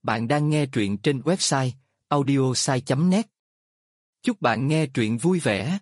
Bạn đang nghe truyện trên website audiosai.net. Chúc bạn nghe truyện vui vẻ.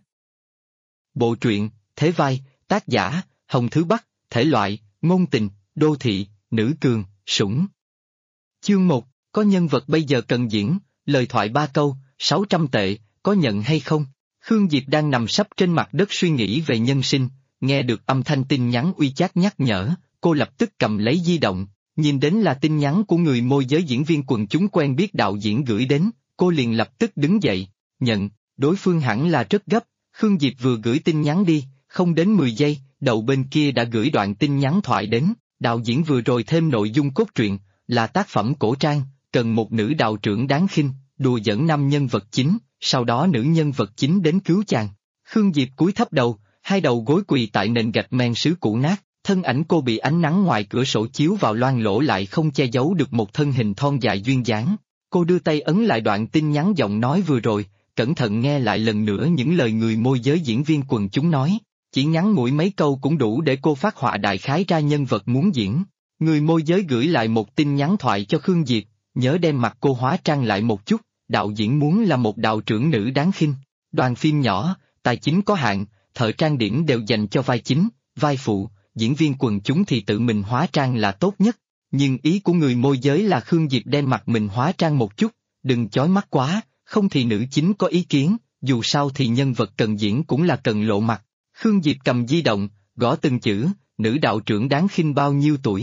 Bộ truyện, Thế vai, tác giả, Hồng Thứ Bắc, thể loại, ngôn tình, đô thị, nữ cường, sủng. Chương 1, có nhân vật bây giờ cần diễn, lời thoại 3 câu, 600 tệ, có nhận hay không? Khương Diệp đang nằm sấp trên mặt đất suy nghĩ về nhân sinh, nghe được âm thanh tin nhắn WeChat nhắc nhở, cô lập tức cầm lấy di động. Nhìn đến là tin nhắn của người môi giới diễn viên quần chúng quen biết đạo diễn gửi đến, cô liền lập tức đứng dậy, nhận, đối phương hẳn là rất gấp, Khương Diệp vừa gửi tin nhắn đi, không đến 10 giây, đầu bên kia đã gửi đoạn tin nhắn thoại đến, đạo diễn vừa rồi thêm nội dung cốt truyện, là tác phẩm cổ trang, cần một nữ đạo trưởng đáng khinh, đùa giỡn nam nhân vật chính, sau đó nữ nhân vật chính đến cứu chàng. Khương Diệp cúi thấp đầu, hai đầu gối quỳ tại nền gạch men sứ cũ nát. Thân ảnh cô bị ánh nắng ngoài cửa sổ chiếu vào loang lỗ lại không che giấu được một thân hình thon dài duyên dáng. Cô đưa tay ấn lại đoạn tin nhắn giọng nói vừa rồi, cẩn thận nghe lại lần nữa những lời người môi giới diễn viên quần chúng nói. Chỉ ngắn ngủi mấy câu cũng đủ để cô phát họa đại khái ra nhân vật muốn diễn. Người môi giới gửi lại một tin nhắn thoại cho Khương Diệp, nhớ đem mặt cô hóa trang lại một chút, đạo diễn muốn là một đạo trưởng nữ đáng khinh. Đoàn phim nhỏ, tài chính có hạn, thợ trang điểm đều dành cho vai chính, vai phụ. Diễn viên quần chúng thì tự mình hóa trang là tốt nhất, nhưng ý của người môi giới là Khương Diệp đem mặt mình hóa trang một chút, đừng chói mắt quá, không thì nữ chính có ý kiến, dù sao thì nhân vật cần diễn cũng là cần lộ mặt. Khương Diệp cầm di động, gõ từng chữ, nữ đạo trưởng đáng khinh bao nhiêu tuổi?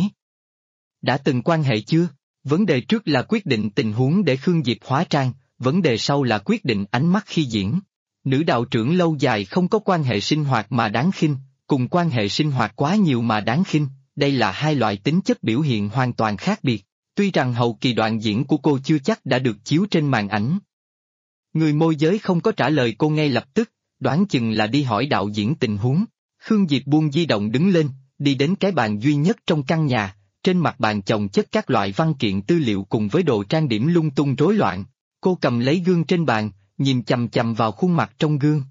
Đã từng quan hệ chưa? Vấn đề trước là quyết định tình huống để Khương Diệp hóa trang, vấn đề sau là quyết định ánh mắt khi diễn. Nữ đạo trưởng lâu dài không có quan hệ sinh hoạt mà đáng khinh. Cùng quan hệ sinh hoạt quá nhiều mà đáng khinh, đây là hai loại tính chất biểu hiện hoàn toàn khác biệt, tuy rằng hậu kỳ đoạn diễn của cô chưa chắc đã được chiếu trên màn ảnh. Người môi giới không có trả lời cô ngay lập tức, đoán chừng là đi hỏi đạo diễn tình huống. Khương Diệp buông di động đứng lên, đi đến cái bàn duy nhất trong căn nhà, trên mặt bàn chồng chất các loại văn kiện tư liệu cùng với đồ trang điểm lung tung rối loạn. Cô cầm lấy gương trên bàn, nhìn chằm chằm vào khuôn mặt trong gương.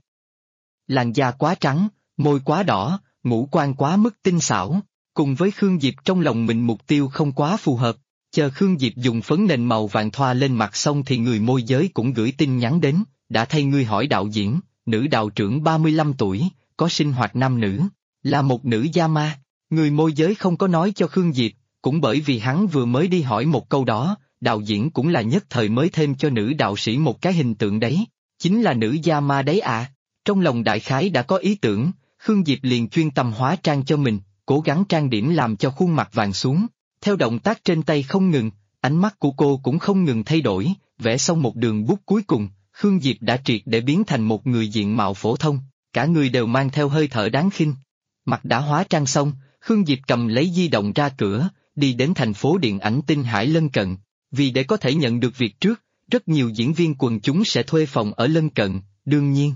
Làn da quá trắng, môi quá đỏ, ngũ quan quá mức tinh xảo, cùng với Khương Diệp trong lòng mình mục tiêu không quá phù hợp, chờ Khương Diệp dùng phấn nền màu vàng thoa lên mặt xong thì người môi giới cũng gửi tin nhắn đến, đã thay ngươi hỏi đạo diễn, nữ đạo trưởng 35 tuổi, có sinh hoạt nam nữ, là một nữ gia ma, người môi giới không có nói cho Khương Diệp, cũng bởi vì hắn vừa mới đi hỏi một câu đó, đạo diễn cũng là nhất thời mới thêm cho nữ đạo sĩ một cái hình tượng đấy, chính là nữ gia ma đấy à, trong lòng đại khái đã có ý tưởng. Khương Diệp liền chuyên tâm hóa trang cho mình, cố gắng trang điểm làm cho khuôn mặt vàng xuống. Theo động tác trên tay không ngừng, ánh mắt của cô cũng không ngừng thay đổi, vẽ xong một đường bút cuối cùng, Khương Diệp đã triệt để biến thành một người diện mạo phổ thông, cả người đều mang theo hơi thở đáng khinh. Mặt đã hóa trang xong, Khương Diệp cầm lấy di động ra cửa, đi đến thành phố điện ảnh Tinh Hải lân cận, vì để có thể nhận được việc trước, rất nhiều diễn viên quần chúng sẽ thuê phòng ở lân cận, đương nhiên.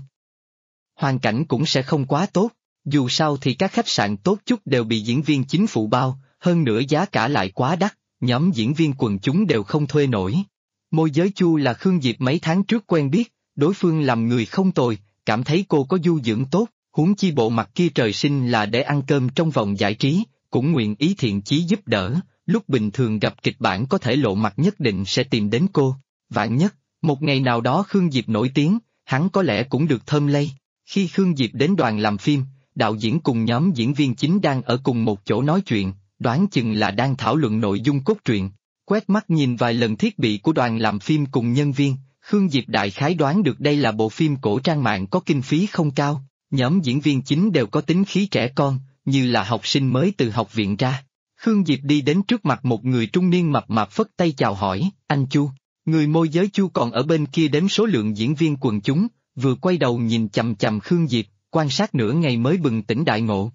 Hoàn cảnh cũng sẽ không quá tốt, dù sao thì các khách sạn tốt chút đều bị diễn viên chính phủ bao, hơn nữa giá cả lại quá đắt, nhóm diễn viên quần chúng đều không thuê nổi. Môi giới Chu là Khương Diệp mấy tháng trước quen biết, đối phương làm người không tồi, cảm thấy cô có du dưỡng tốt, huống chi bộ mặt kia trời sinh là để ăn cơm trong vòng giải trí, cũng nguyện ý thiện chí giúp đỡ, lúc bình thường gặp kịch bản có thể lộ mặt nhất định sẽ tìm đến cô, vạn nhất, một ngày nào đó Khương Diệp nổi tiếng, hắn có lẽ cũng được thơm lây. Khi Khương Diệp đến đoàn làm phim, đạo diễn cùng nhóm diễn viên chính đang ở cùng một chỗ nói chuyện, đoán chừng là đang thảo luận nội dung cốt truyện. Quét mắt nhìn vài lần thiết bị của đoàn làm phim cùng nhân viên, Khương Diệp đại khái đoán được đây là bộ phim cổ trang mạng có kinh phí không cao, nhóm diễn viên chính đều có tính khí trẻ con, như là học sinh mới từ học viện ra. Khương Diệp đi đến trước mặt một người trung niên mập mạp phất tay chào hỏi, anh Chu. Người môi giới Chu còn ở bên kia đếm số lượng diễn viên quần chúng, vừa quay đầu nhìn chằm chằm Khương Diệp, quan sát nửa ngày mới bừng tỉnh đại ngộ.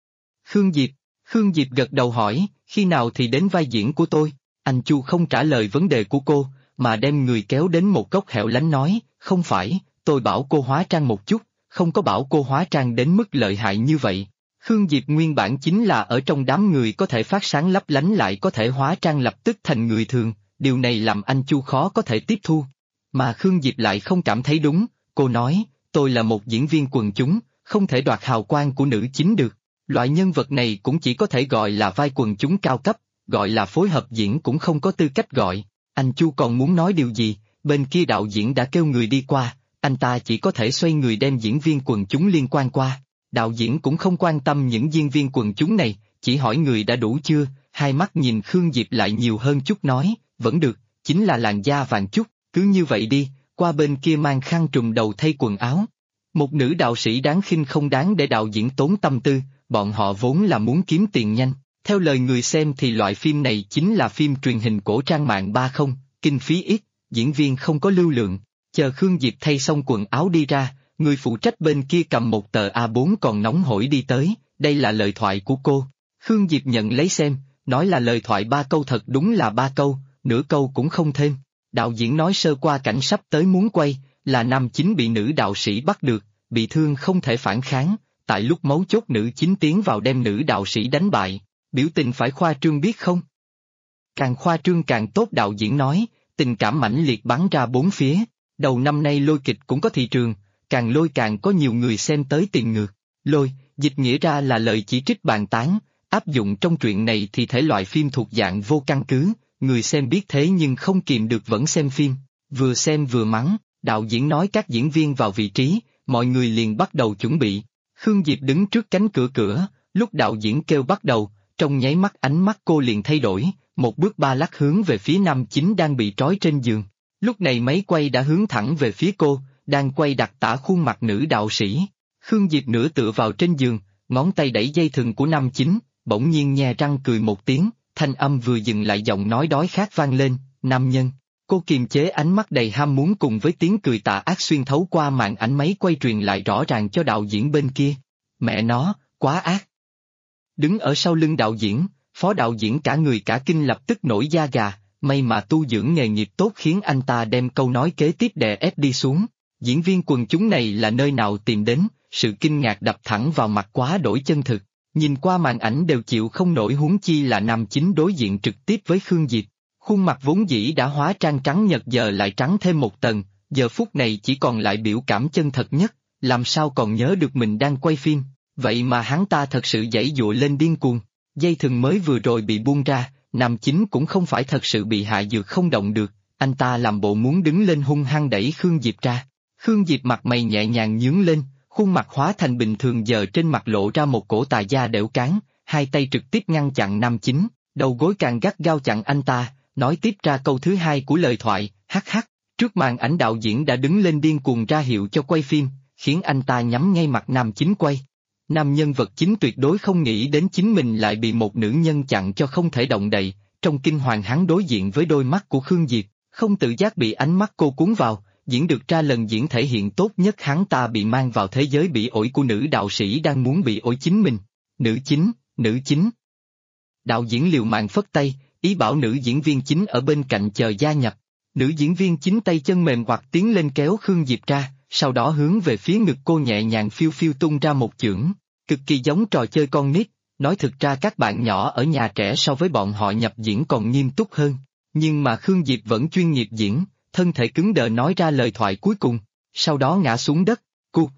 Khương Diệp gật đầu hỏi, khi nào thì đến vai diễn của tôi? Anh Chu không trả lời vấn đề của cô, mà đem người kéo đến một góc hẻo lánh nói, không phải, tôi bảo cô hóa trang một chút, không có bảo cô hóa trang đến mức lợi hại như vậy. Khương Diệp nguyên bản chính là ở trong đám người có thể phát sáng lấp lánh lại có thể hóa trang lập tức thành người thường, điều này làm anh Chu khó có thể tiếp thu. Mà Khương Diệp lại không cảm thấy đúng, cô nói, tôi là một diễn viên quần chúng, không thể đoạt hào quang của nữ chính được. Loại nhân vật này cũng chỉ có thể gọi là vai quần chúng cao cấp, gọi là phối hợp diễn cũng không có tư cách gọi. Anh Chu còn muốn nói điều gì, bên kia đạo diễn đã kêu người đi qua, anh ta chỉ có thể xoay người đem diễn viên quần chúng liên quan qua. Đạo diễn cũng không quan tâm những diễn viên quần chúng này, chỉ hỏi người đã đủ chưa, hai mắt nhìn Khương Diệp lại nhiều hơn chút nói, vẫn được, chính là làn da vàng chút, cứ như vậy đi, qua bên kia mang khăn trùm đầu thay quần áo. Một nữ đạo sĩ đáng khinh không đáng để đạo diễn tốn tâm tư, bọn họ vốn là muốn kiếm tiền nhanh. Theo lời người xem thì loại phim này chính là phim truyền hình cổ trang mạng 30, kinh phí ít, diễn viên không có lưu lượng. Chờ Khương Diệp thay xong quần áo đi ra, người phụ trách bên kia cầm một tờ A4 còn nóng hổi đi tới, đây là lời thoại của cô. Khương Diệp nhận lấy xem, nói là lời thoại 3 câu, thật đúng là 3 câu, nửa câu cũng không thêm. Đạo diễn nói sơ qua cảnh sắp tới muốn quay, là nam chính bị nữ đạo sĩ bắt được, bị thương không thể phản kháng, tại lúc mấu chốt nữ chính tiến vào đem nữ đạo sĩ đánh bại, biểu tình phải khoa trương biết không? Càng khoa trương càng tốt, đạo diễn nói, tình cảm mãnh liệt bắn ra bốn phía, đầu năm nay lôi kịch cũng có thị trường, càng lôi càng có nhiều người xem tới tiền ngược. Lôi, dịch nghĩa ra là lời chỉ trích bàn tán, áp dụng trong truyện này thì thể loại phim thuộc dạng vô căn cứ, người xem biết thế nhưng không kìm được vẫn xem phim, vừa xem vừa mắng, đạo diễn nói các diễn viên vào vị trí, mọi người liền bắt đầu chuẩn bị. Khương Diệp đứng trước cánh cửa, lúc đạo diễn kêu bắt đầu, trong nháy mắt ánh mắt cô liền thay đổi, một bước ba lắc hướng về phía nam chính đang bị trói trên giường. Lúc này máy quay đã hướng thẳng về phía cô, đang quay đặc tả khuôn mặt nữ đạo sĩ. Khương Diệp nửa tựa vào trên giường, ngón tay đẩy dây thừng của nam chính, bỗng nhiên nhe răng cười một tiếng, thanh âm vừa dừng lại giọng nói đói khát vang lên, nam nhân. Cô kiềm chế ánh mắt đầy ham muốn cùng với tiếng cười tà ác xuyên thấu qua màn ảnh máy quay truyền lại rõ ràng cho đạo diễn bên kia. Mẹ nó, quá ác. Đứng ở sau lưng đạo diễn, phó đạo diễn cả người cả kinh lập tức nổi da gà, may mà tu dưỡng nghề nghiệp tốt khiến anh ta đem câu nói kế tiếp đè ép đi xuống. Diễn viên quần chúng này là nơi nào tìm đến, sự kinh ngạc đập thẳng vào mặt quá đổi chân thực. Nhìn qua màn ảnh đều chịu không nổi, huống chi là nam chính đối diện trực tiếp với Khương Diệp. Khuôn mặt vốn dĩ đã hóa trang trắng nhật giờ lại trắng thêm một tầng, giờ phút này chỉ còn lại biểu cảm chân thật nhất, làm sao còn nhớ được mình đang quay phim, vậy mà hắn ta thật sự giãy giụa lên điên cuồng. Dây thừng mới vừa rồi bị buông ra, nam chính cũng không phải thật sự bị hạ dược không động được, anh ta làm bộ muốn đứng lên hung hăng đẩy Khương Diệp ra. Khương Diệp mặt mày nhẹ nhàng nhướng lên, khuôn mặt hóa thành bình thường, giờ trên mặt lộ ra một cổ tà da đểu cán, hai tay trực tiếp ngăn chặn nam chính, đầu gối càng gắt gao chặn anh ta, nói tiếp ra câu thứ hai của lời thoại, hắc hắc. Trước màn ảnh đạo diễn đã đứng lên điên cuồng ra hiệu cho quay phim, khiến anh ta nhắm ngay mặt nam chính quay. Nam nhân vật chính tuyệt đối không nghĩ đến chính mình lại bị một nữ nhân chặn cho không thể động đậy, trong kinh hoàng hắn đối diện với đôi mắt của Khương Diệp, không tự giác bị ánh mắt cô cuốn vào, diễn được ra lần diễn thể hiện tốt nhất, hắn ta bị mang vào thế giới bị ổi của nữ đạo sĩ đang muốn bị ổi chính mình. Nữ chính. Đạo diễn liều mạng phất tay, ý bảo nữ diễn viên chính ở bên cạnh chờ gia nhập. Nữ diễn viên chính tay chân mềm hoặc tiến lên kéo Khương Diệp ra, sau đó hướng về phía ngực cô nhẹ nhàng phiêu phiêu tung ra một chưởng, cực kỳ giống trò chơi con nít. Nói thực ra các bạn nhỏ ở nhà trẻ so với bọn họ nhập diễn còn nghiêm túc hơn, nhưng mà Khương Diệp vẫn chuyên nghiệp diễn, thân thể cứng đờ nói ra lời thoại cuối cùng, sau đó ngã xuống đất, cu.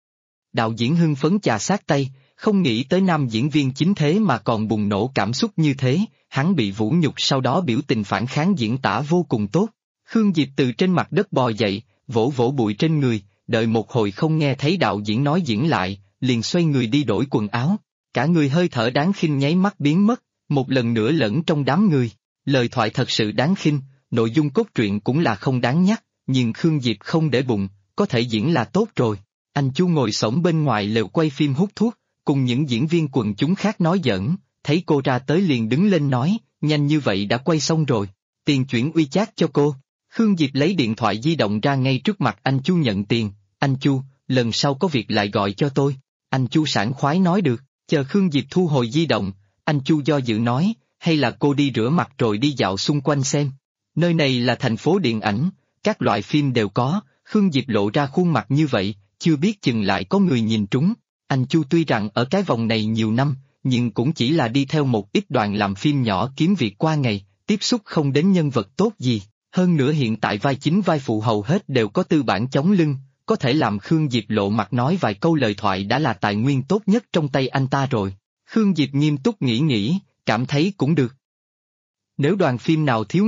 Đạo diễn hưng phấn chà sát tay, không nghĩ tới nam diễn viên chính thế mà còn bùng nổ cảm xúc như thế, hắn bị vũ nhục sau đó biểu tình phản kháng diễn tả vô cùng tốt. Khương Diệp từ trên mặt đất bò dậy, vỗ vỗ bụi trên người, đợi một hồi không nghe thấy đạo diễn nói diễn lại, liền xoay người đi đổi quần áo, cả người hơi thở đáng khinh nháy mắt biến mất, một lần nữa lẫn trong đám người. Lời thoại thật sự đáng khinh, nội dung cốt truyện cũng là không đáng nhắc, nhưng Khương Diệp không để bụng, có thể diễn là tốt rồi. Anh Chu ngồi xổm bên ngoài lều quay phim hút thuốc, cùng những diễn viên quần chúng khác nói giỡn, thấy cô ra tới liền đứng lên nói, nhanh như vậy đã quay xong rồi, tiền chuyển WeChat cho cô. Khương Diệp lấy điện thoại di động ra ngay trước mặt anh Chu nhận tiền, anh Chu, lần sau có việc lại gọi cho tôi. Anh Chu sảng khoái nói được, chờ Khương Diệp thu hồi di động, anh Chu do dự nói, hay là cô đi rửa mặt rồi đi dạo xung quanh xem. Nơi này là thành phố điện ảnh, các loại phim đều có, Khương Diệp lộ ra khuôn mặt như vậy, chưa biết chừng lại có người nhìn trúng. Anh Chu tuy rằng ở cái vòng này nhiều năm, nhưng cũng chỉ là đi theo một ít đoàn làm phim nhỏ kiếm việc qua ngày, tiếp xúc không đến nhân vật tốt gì. Hơn nữa hiện tại vai chính vai phụ hầu hết đều có tư bản chống lưng, có thể làm Khương Diệp lộ mặt nói vài câu lời thoại đã là tài nguyên tốt nhất trong tay anh ta rồi. Khương Diệp nghiêm túc nghĩ, cảm thấy cũng được. Nếu đoàn phim nào thiếu người,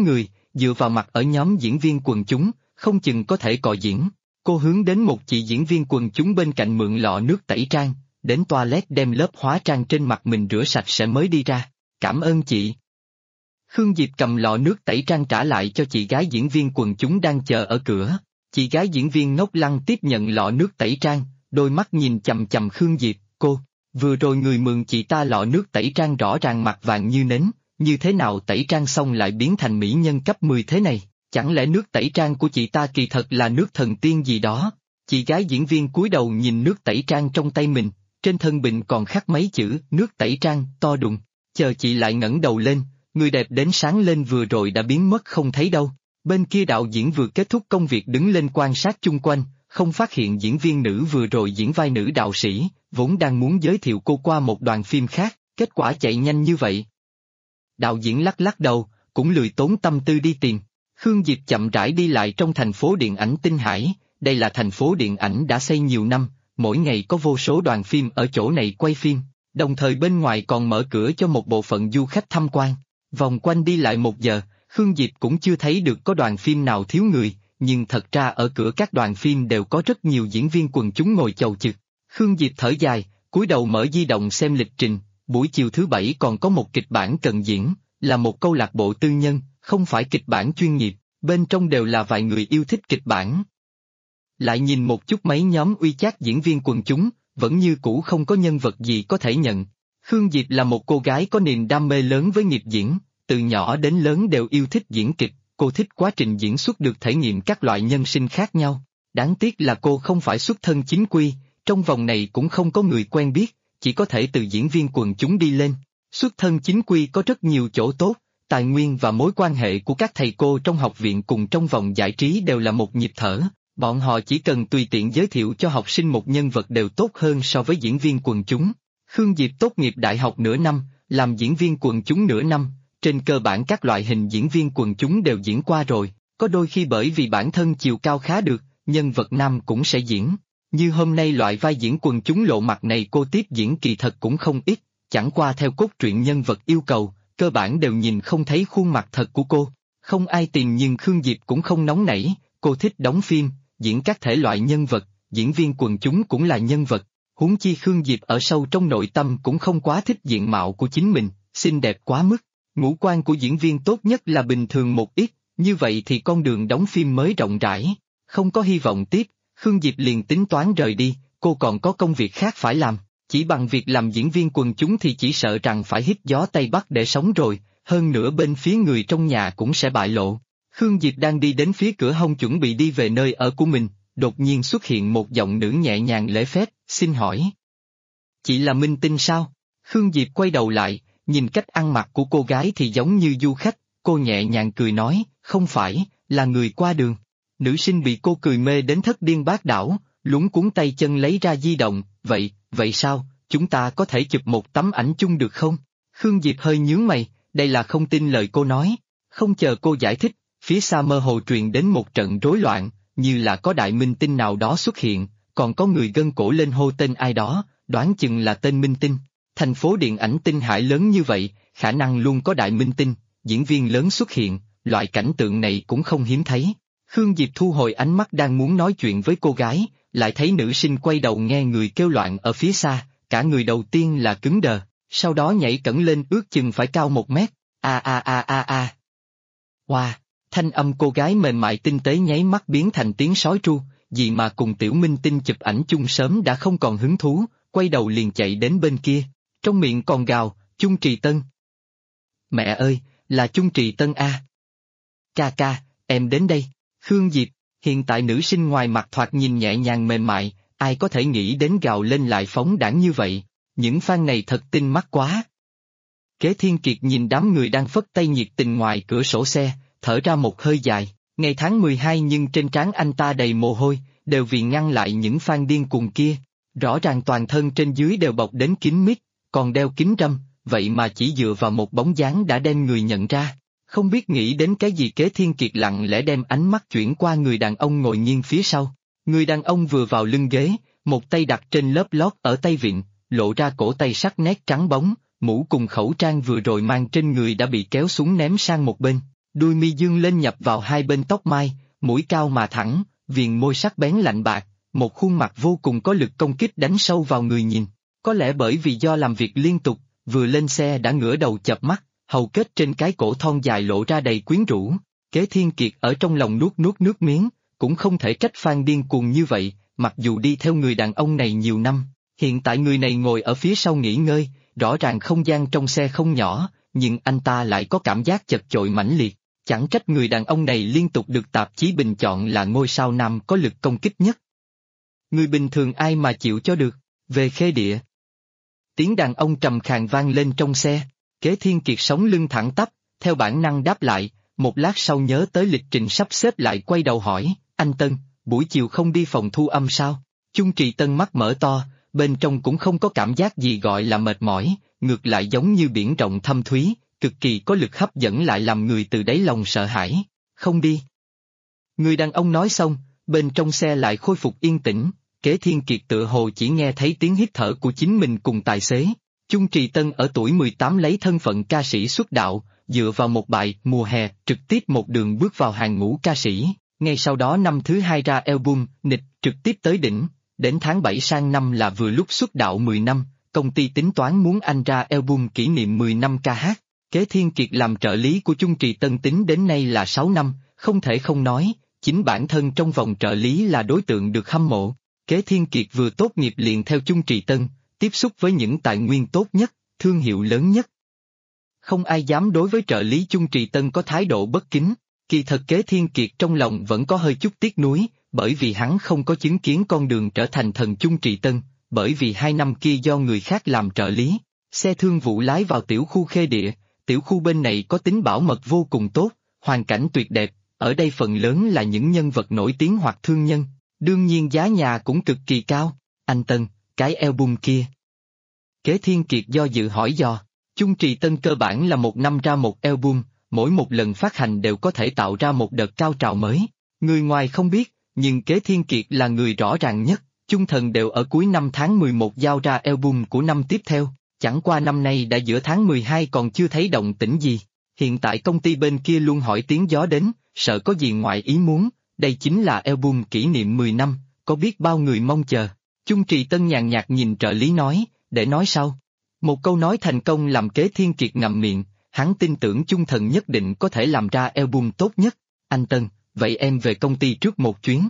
dựa vào mặt ở nhóm diễn viên quần chúng, không chừng có thể cọ diễn. Cô hướng đến một chị diễn viên quần chúng bên cạnh mượn lọ nước tẩy trang, đến toilet đem lớp hóa trang trên mặt mình rửa sạch sẽ mới đi ra. Cảm ơn chị. Khương Diệp cầm lọ nước tẩy trang trả lại cho chị gái diễn viên quần chúng đang chờ ở cửa. Chị gái diễn viên ngốc lăng tiếp nhận lọ nước tẩy trang, đôi mắt nhìn chằm chằm Khương Diệp, cô, vừa rồi người mượn chị ta lọ nước tẩy trang rõ ràng mặt vàng như nến, như thế nào tẩy trang xong lại biến thành mỹ nhân cấp 10 thế này, chẳng lẽ nước tẩy trang của chị ta kỳ thật là nước thần tiên gì đó? Chị gái diễn viên cúi đầu nhìn nước tẩy trang trong tay mình, trên thân bình còn khắc mấy chữ nước tẩy trang to đùng, chờ chị lại ngẩng đầu lên, người đẹp đến sáng lên vừa rồi đã biến mất không thấy đâu. Bên kia đạo diễn vừa kết thúc công việc đứng lên quan sát chung quanh, không phát hiện diễn viên nữ vừa rồi diễn vai nữ đạo sĩ, vốn đang muốn giới thiệu cô qua một đoàn phim khác, kết quả chạy nhanh như vậy. Đạo diễn lắc lắc đầu, cũng lười tốn tâm tư đi tìm. Khương Diệp chậm rãi đi lại trong thành phố điện ảnh Tinh Hải, đây là thành phố điện ảnh đã xây nhiều năm, mỗi ngày có vô số đoàn phim ở chỗ này quay phim, đồng thời bên ngoài còn mở cửa cho một bộ phận du khách tham quan. Vòng quanh đi lại 1 giờ, Khương Diệp cũng chưa thấy được có đoàn phim nào thiếu người, nhưng thật ra ở cửa các đoàn phim đều có rất nhiều diễn viên quần chúng ngồi chầu chực. Khương Diệp thở dài, cúi đầu mở di động xem lịch trình, buổi chiều thứ 7 còn có một kịch bản cần diễn, là một câu lạc bộ tư nhân, không phải kịch bản chuyên nghiệp, bên trong đều là vài người yêu thích kịch bản. Lại nhìn một chút mấy nhóm uy chát diễn viên quần chúng, vẫn như cũ không có nhân vật gì có thể nhận. Khương Diệp là một cô gái có niềm đam mê lớn với nghiệp diễn, từ nhỏ đến lớn đều yêu thích diễn kịch, cô thích quá trình diễn xuất được thể nghiệm các loại nhân sinh khác nhau. Đáng tiếc là cô không phải xuất thân chính quy, trong vòng này cũng không có người quen biết, chỉ có thể từ diễn viên quần chúng đi lên. Xuất thân chính quy có rất nhiều chỗ tốt, tài nguyên và mối quan hệ của các thầy cô trong học viện cùng trong vòng giải trí đều là một nhịp thở, bọn họ chỉ cần tùy tiện giới thiệu cho học sinh một nhân vật đều tốt hơn so với diễn viên quần chúng. Khương Diệp tốt nghiệp đại học nửa năm, làm diễn viên quần chúng nửa năm, trên cơ bản các loại hình diễn viên quần chúng đều diễn qua rồi, có đôi khi bởi vì bản thân chiều cao khá được, nhân vật nam cũng sẽ diễn. Như hôm nay loại vai diễn quần chúng lộ mặt này cô tiếp diễn kỳ thật cũng không ít, chẳng qua theo cốt truyện nhân vật yêu cầu, cơ bản đều nhìn không thấy khuôn mặt thật của cô. Không ai tìm nhưng Khương Diệp cũng không nóng nảy, cô thích đóng phim, diễn các thể loại nhân vật, diễn viên quần chúng cũng là nhân vật. Huống chi Khương Diệp ở sâu trong nội tâm cũng không quá thích diện mạo của chính mình, xinh đẹp quá mức. Ngũ quan của diễn viên tốt nhất là bình thường một ít, như vậy thì con đường đóng phim mới rộng rãi. Không có hy vọng tiếp, Khương Diệp liền tính toán rời đi, cô còn có công việc khác phải làm. Chỉ bằng việc làm diễn viên quần chúng thì chỉ sợ rằng phải hít gió Tây Bắc để sống rồi, hơn nữa bên phía người trong nhà cũng sẽ bại lộ. Khương Diệp đang đi đến phía cửa hông chuẩn bị đi về nơi ở của mình, đột nhiên xuất hiện một giọng nữ nhẹ nhàng lễ phép, xin hỏi. Chị là minh tinh sao? Khương Diệp quay đầu lại, nhìn cách ăn mặc của cô gái thì giống như du khách, cô nhẹ nhàng cười nói, không phải, là người qua đường. Nữ sinh bị cô cười mê đến thất điên bát đảo, luống cuống tay chân lấy ra di động, vậy sao, chúng ta có thể chụp một tấm ảnh chung được không? Khương Diệp hơi nhướng mày, đây là không tin lời cô nói, không chờ cô giải thích, phía xa mơ hồ truyền đến một trận rối loạn, như là có đại minh tinh nào đó xuất hiện, còn có người gân cổ lên hô tên ai đó, đoán chừng là tên minh tinh. Thành phố điện ảnh Tinh Hải lớn như vậy, khả năng luôn có đại minh tinh, diễn viên lớn xuất hiện, loại cảnh tượng này cũng không hiếm thấy. Khương Diệp thu hồi ánh mắt đang muốn nói chuyện với cô gái, lại thấy nữ sinh quay đầu nghe người kêu loạn ở phía xa, cả người đầu tiên là cứng đờ, sau đó nhảy cẫng lên ước chừng phải cao 1 mét, a. Wow, thanh âm cô gái mềm mại tinh tế nháy mắt biến thành tiếng sói tru, gì mà cùng tiểu minh tinh chụp ảnh chung sớm đã không còn hứng thú, quay đầu liền chạy đến bên kia, trong miệng còn gào, Chung Trì Tân. Mẹ ơi, là Chung Trì Tân a. Ca, em đến đây. Khương Diệp, hiện tại nữ sinh ngoài mặt thoạt nhìn nhẹ nhàng mềm mại, ai có thể nghĩ đến gào lên lại phóng đãng như vậy, những fan này thật tinh mắt quá. Kế Thiên Kiệt nhìn đám người đang phất tay nhiệt tình ngoài cửa sổ xe, thở ra một hơi dài, ngày tháng 12 nhưng trên trán anh ta đầy mồ hôi, đều vì ngăn lại những fan điên cuồng kia, rõ ràng toàn thân trên dưới đều bọc đến kín mít, còn đeo kính râm, vậy mà chỉ dựa vào một bóng dáng đã đem người nhận ra. Không biết nghĩ đến cái gì Kế Thiên Kiệt lặng lẽ đem ánh mắt chuyển qua người đàn ông ngồi nghiêng phía sau. Người đàn ông vừa vào lưng ghế, một tay đặt trên lớp lót ở tay vịn, lộ ra cổ tay sắc nét trắng bóng, mũ cùng khẩu trang vừa rồi mang trên người đã bị kéo xuống ném sang một bên. Đuôi mi dương lên nhập vào hai bên tóc mai, mũi cao mà thẳng, viền môi sắc bén lạnh bạc, một khuôn mặt vô cùng có lực công kích đánh sâu vào người nhìn. Có lẽ bởi vì do làm việc liên tục, vừa lên xe đã ngửa đầu chợp mắt, hầu kết trên cái cổ thon dài lộ ra đầy quyến rũ. Kế Thiên Kiệt ở trong lòng nuốt nuốt nước miếng, cũng không thể trách Phan điên cuồng như vậy, mặc dù đi theo người đàn ông này nhiều năm, hiện tại người này ngồi ở phía sau nghỉ ngơi, rõ ràng không gian trong xe không nhỏ, nhưng anh ta lại có cảm giác chật chội mãnh liệt, chẳng trách người đàn ông này liên tục được tạp chí bình chọn là ngôi sao nam có lực công kích nhất. Người bình thường ai mà chịu cho được, về Khê Địa. Tiếng đàn ông trầm khàn vang lên trong xe, Kế Thiên Kiệt sống lưng thẳng tắp, theo bản năng đáp lại, một lát sau nhớ tới lịch trình sắp xếp lại quay đầu hỏi, anh Tân, buổi chiều không đi phòng thu âm sao? Chung Trì Tân mắt mở to, bên trong cũng không có cảm giác gì gọi là mệt mỏi, ngược lại giống như biển rộng thâm thúy, cực kỳ có lực hấp dẫn lại làm người từ đáy lòng sợ hãi. Không đi. Người đàn ông nói xong, bên trong xe lại khôi phục yên tĩnh, Kế Thiên Kiệt tựa hồ chỉ nghe thấy tiếng hít thở của chính mình cùng tài xế. Chung Trì Tân ở tuổi 18 lấy thân phận ca sĩ xuất đạo, dựa vào một bài Mùa Hè trực tiếp một đường bước vào hàng ngũ ca sĩ, ngay sau đó năm thứ hai ra album Nịch trực tiếp tới đỉnh, đến tháng 7 sang năm là vừa lúc xuất đạo 10 năm, công ty tính toán muốn anh ra album kỷ niệm 10 năm ca hát. Kế Thiên Kiệt làm trợ lý của Chung Trì Tân tính đến nay là 6 năm, không thể không nói, chính bản thân trong vòng trợ lý là đối tượng được hâm mộ. Kế Thiên Kiệt vừa tốt nghiệp liền theo Chung Trì Tân, tiếp xúc với những tài nguyên tốt nhất, thương hiệu lớn nhất. Không ai dám đối với trợ lý Chung Trì Tân có thái độ bất kính, kỳ thật Kế Thiên Kiệt trong lòng vẫn có hơi chút tiếc nuối, bởi vì hắn không có chứng kiến con đường trở thành thần Chung Trì Tân, bởi vì 2 năm kia do người khác làm trợ lý, xe thương vụ lái vào tiểu khu Khê Địa, tiểu khu bên này có tính bảo mật vô cùng tốt, hoàn cảnh tuyệt đẹp, ở đây phần lớn là những nhân vật nổi tiếng hoặc thương nhân, đương nhiên giá nhà cũng cực kỳ cao. Anh Tân, cái album kia. Kế Thiên Kiệt do dự hỏi dò, Chung Trì Tân cơ bản là một năm ra một album, mỗi một lần phát hành đều có thể tạo ra một đợt cao trào mới. Người ngoài không biết, nhưng Kế Thiên Kiệt là người rõ ràng nhất, Chung Thần đều ở cuối năm tháng 11 giao ra album của năm tiếp theo, chẳng qua năm nay đã giữa tháng 12 còn chưa thấy động tĩnh gì. Hiện tại công ty bên kia luôn hỏi tiếng gió đến, sợ có gì ngoài ý muốn, đây chính là album kỷ niệm 10 năm, có biết bao người mong chờ. Chung Trì Tân nhàn nhạt nhìn trợ lý nói, để nói sau. Một câu nói thành công làm Kế Thiên Kiệt ngậm miệng, hắn tin tưởng Chung Thần nhất định có thể làm ra album tốt nhất. Anh Tân, vậy em về công ty trước một chuyến.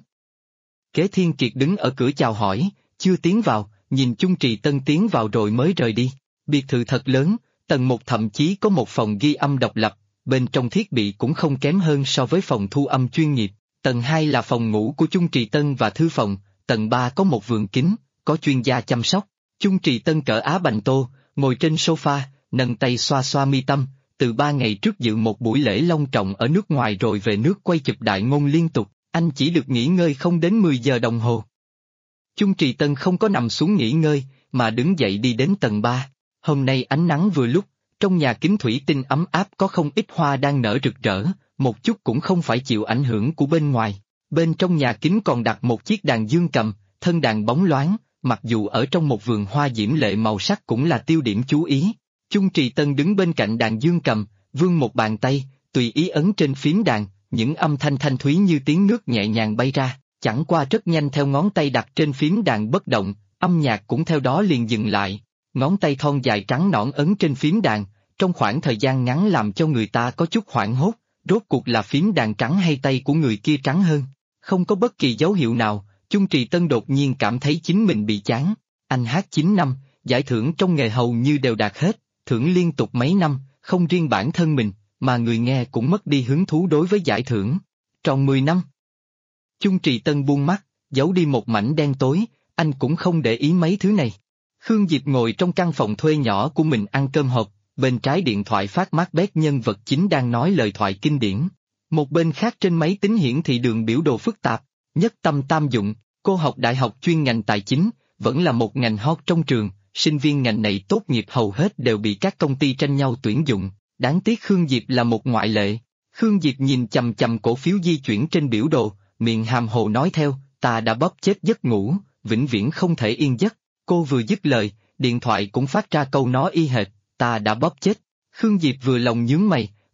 Kế Thiên Kiệt đứng ở cửa chào hỏi, chưa tiến vào, nhìn Chung Trì Tân tiến vào rồi mới rời đi. Biệt thự thật lớn, tầng 1 thậm chí có một phòng ghi âm độc lập, bên trong thiết bị cũng không kém hơn so với phòng thu âm chuyên nghiệp. Tầng 2 là phòng ngủ của Chung Trì Tân và thư phòng, tầng 3 có một vườn kính, có chuyên gia chăm sóc. Chung Trì Tân cởi áo bành tô, ngồi trên sofa, nâng tay xoa xoa mi tâm, từ 3 ngày trước dự một buổi lễ long trọng ở nước ngoài rồi về nước quay chụp đại ngôn liên tục, anh chỉ được nghỉ ngơi không đến 10 giờ đồng hồ. Chung Trì Tân không có nằm xuống nghỉ ngơi, mà đứng dậy đi đến tầng 3. Hôm nay ánh nắng vừa lúc, trong nhà kính thủy tinh ấm áp có không ít hoa đang nở rực rỡ, một chút cũng không phải chịu ảnh hưởng của bên ngoài. Bên trong nhà kính còn đặt một chiếc đàn dương cầm, thân đàn bóng loáng, mặc dù ở trong một vườn hoa diễm lệ màu sắc cũng là tiêu điểm chú ý. Chung Trì Tân đứng bên cạnh đàn dương cầm, vươn một bàn tay, tùy ý ấn trên phím đàn, những âm thanh thanh thúy như tiếng nước nhẹ nhàng bay ra, chẳng qua rất nhanh theo ngón tay đặt trên phím đàn bất động, âm nhạc cũng theo đó liền dừng lại. Ngón tay thon dài trắng nõn ấn trên phím đàn, trong khoảng thời gian ngắn làm cho người ta có chút hoảng hốt, rốt cuộc là phím đàn trắng hay tay của người kia trắng hơn. Không có bất kỳ dấu hiệu nào, Chung Trì Tân đột nhiên cảm thấy chính mình bị chán. Anh hát 9 năm, giải thưởng trong nghề hầu như đều đạt hết, thưởng liên tục mấy năm, không riêng bản thân mình, mà người nghe cũng mất đi hứng thú đối với giải thưởng. Tròn 10 năm. Chung Trì Tân buông mắt, giấu đi một mảnh đen tối, anh cũng không để ý mấy thứ này. Khương Diệp ngồi trong căn phòng thuê nhỏ của mình ăn cơm hộp, bên trái điện thoại phát mát bét nhân vật chính đang nói lời thoại kinh điển. Một bên khác trên máy tính hiển thị đường biểu đồ phức tạp, nhất tâm tam dụng, cô học đại học chuyên ngành tài chính, vẫn là một ngành hot trong trường, sinh viên ngành này tốt nghiệp hầu hết đều bị các công ty tranh nhau tuyển dụng, đáng tiếc Khương Diệp là một ngoại lệ. Khương Diệp nhìn chằm chằm cổ phiếu di chuyển trên biểu đồ, miệng hàm hồ nói theo, ta đã bóp chết giấc ngủ, vĩnh viễn không thể yên giấc. Cô vừa dứt lời, điện thoại cũng phát ra câu nói y hệt, ta đã bóp chết. Khương Diệp vừa lòng nhướng mày,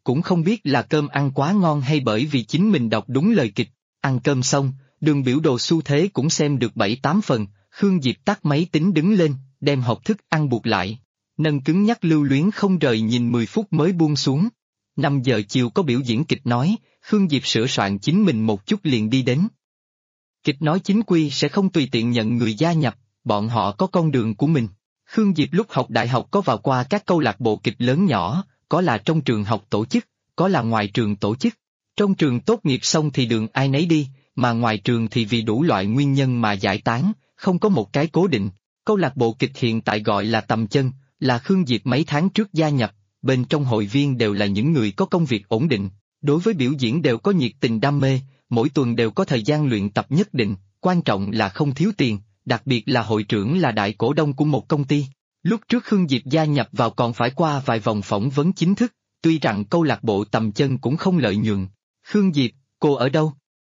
cũng không biết là cơm ăn quá ngon hay bởi vì chính mình đọc đúng lời kịch. Ăn cơm xong, Đường biểu đồ xu thế cũng xem được 7-8 phần, Khương Diệp tắt máy tính đứng lên, đem hộp thức ăn buộc lại. Nâng cứng nhắc lưu luyến không rời nhìn 10 phút mới buông xuống. 5 giờ chiều có biểu diễn kịch nói, Khương Diệp sửa soạn chính mình một chút liền đi đến. Kịch nói chính quy sẽ không tùy tiện nhận người gia nhập, bọn họ có con đường của mình. Khương Diệp lúc học đại học có vào qua các câu lạc bộ kịch lớn nhỏ, có là trong trường học tổ chức, có là ngoài trường tổ chức. Trong trường tốt nghiệp xong thì đường ai nấy đi, mà ngoài trường thì vì đủ loại nguyên nhân mà giải tán, không có một cái cố định. Câu lạc bộ kịch hiện tại gọi là Tầm Chân, là Khương Diệp mấy tháng trước gia nhập, bên trong hội viên đều là những người có công việc ổn định, đối với biểu diễn đều có nhiệt tình đam mê, mỗi tuần đều có thời gian luyện tập nhất định, quan trọng là không thiếu tiền, đặc biệt là hội trưởng là đại cổ đông của một công ty. Lúc trước Khương Diệp gia nhập vào còn phải qua vài vòng phỏng vấn chính thức, tuy rằng câu lạc bộ Tầm Chân cũng không lợi nhuận. Khương Diệp, cô ở đâu?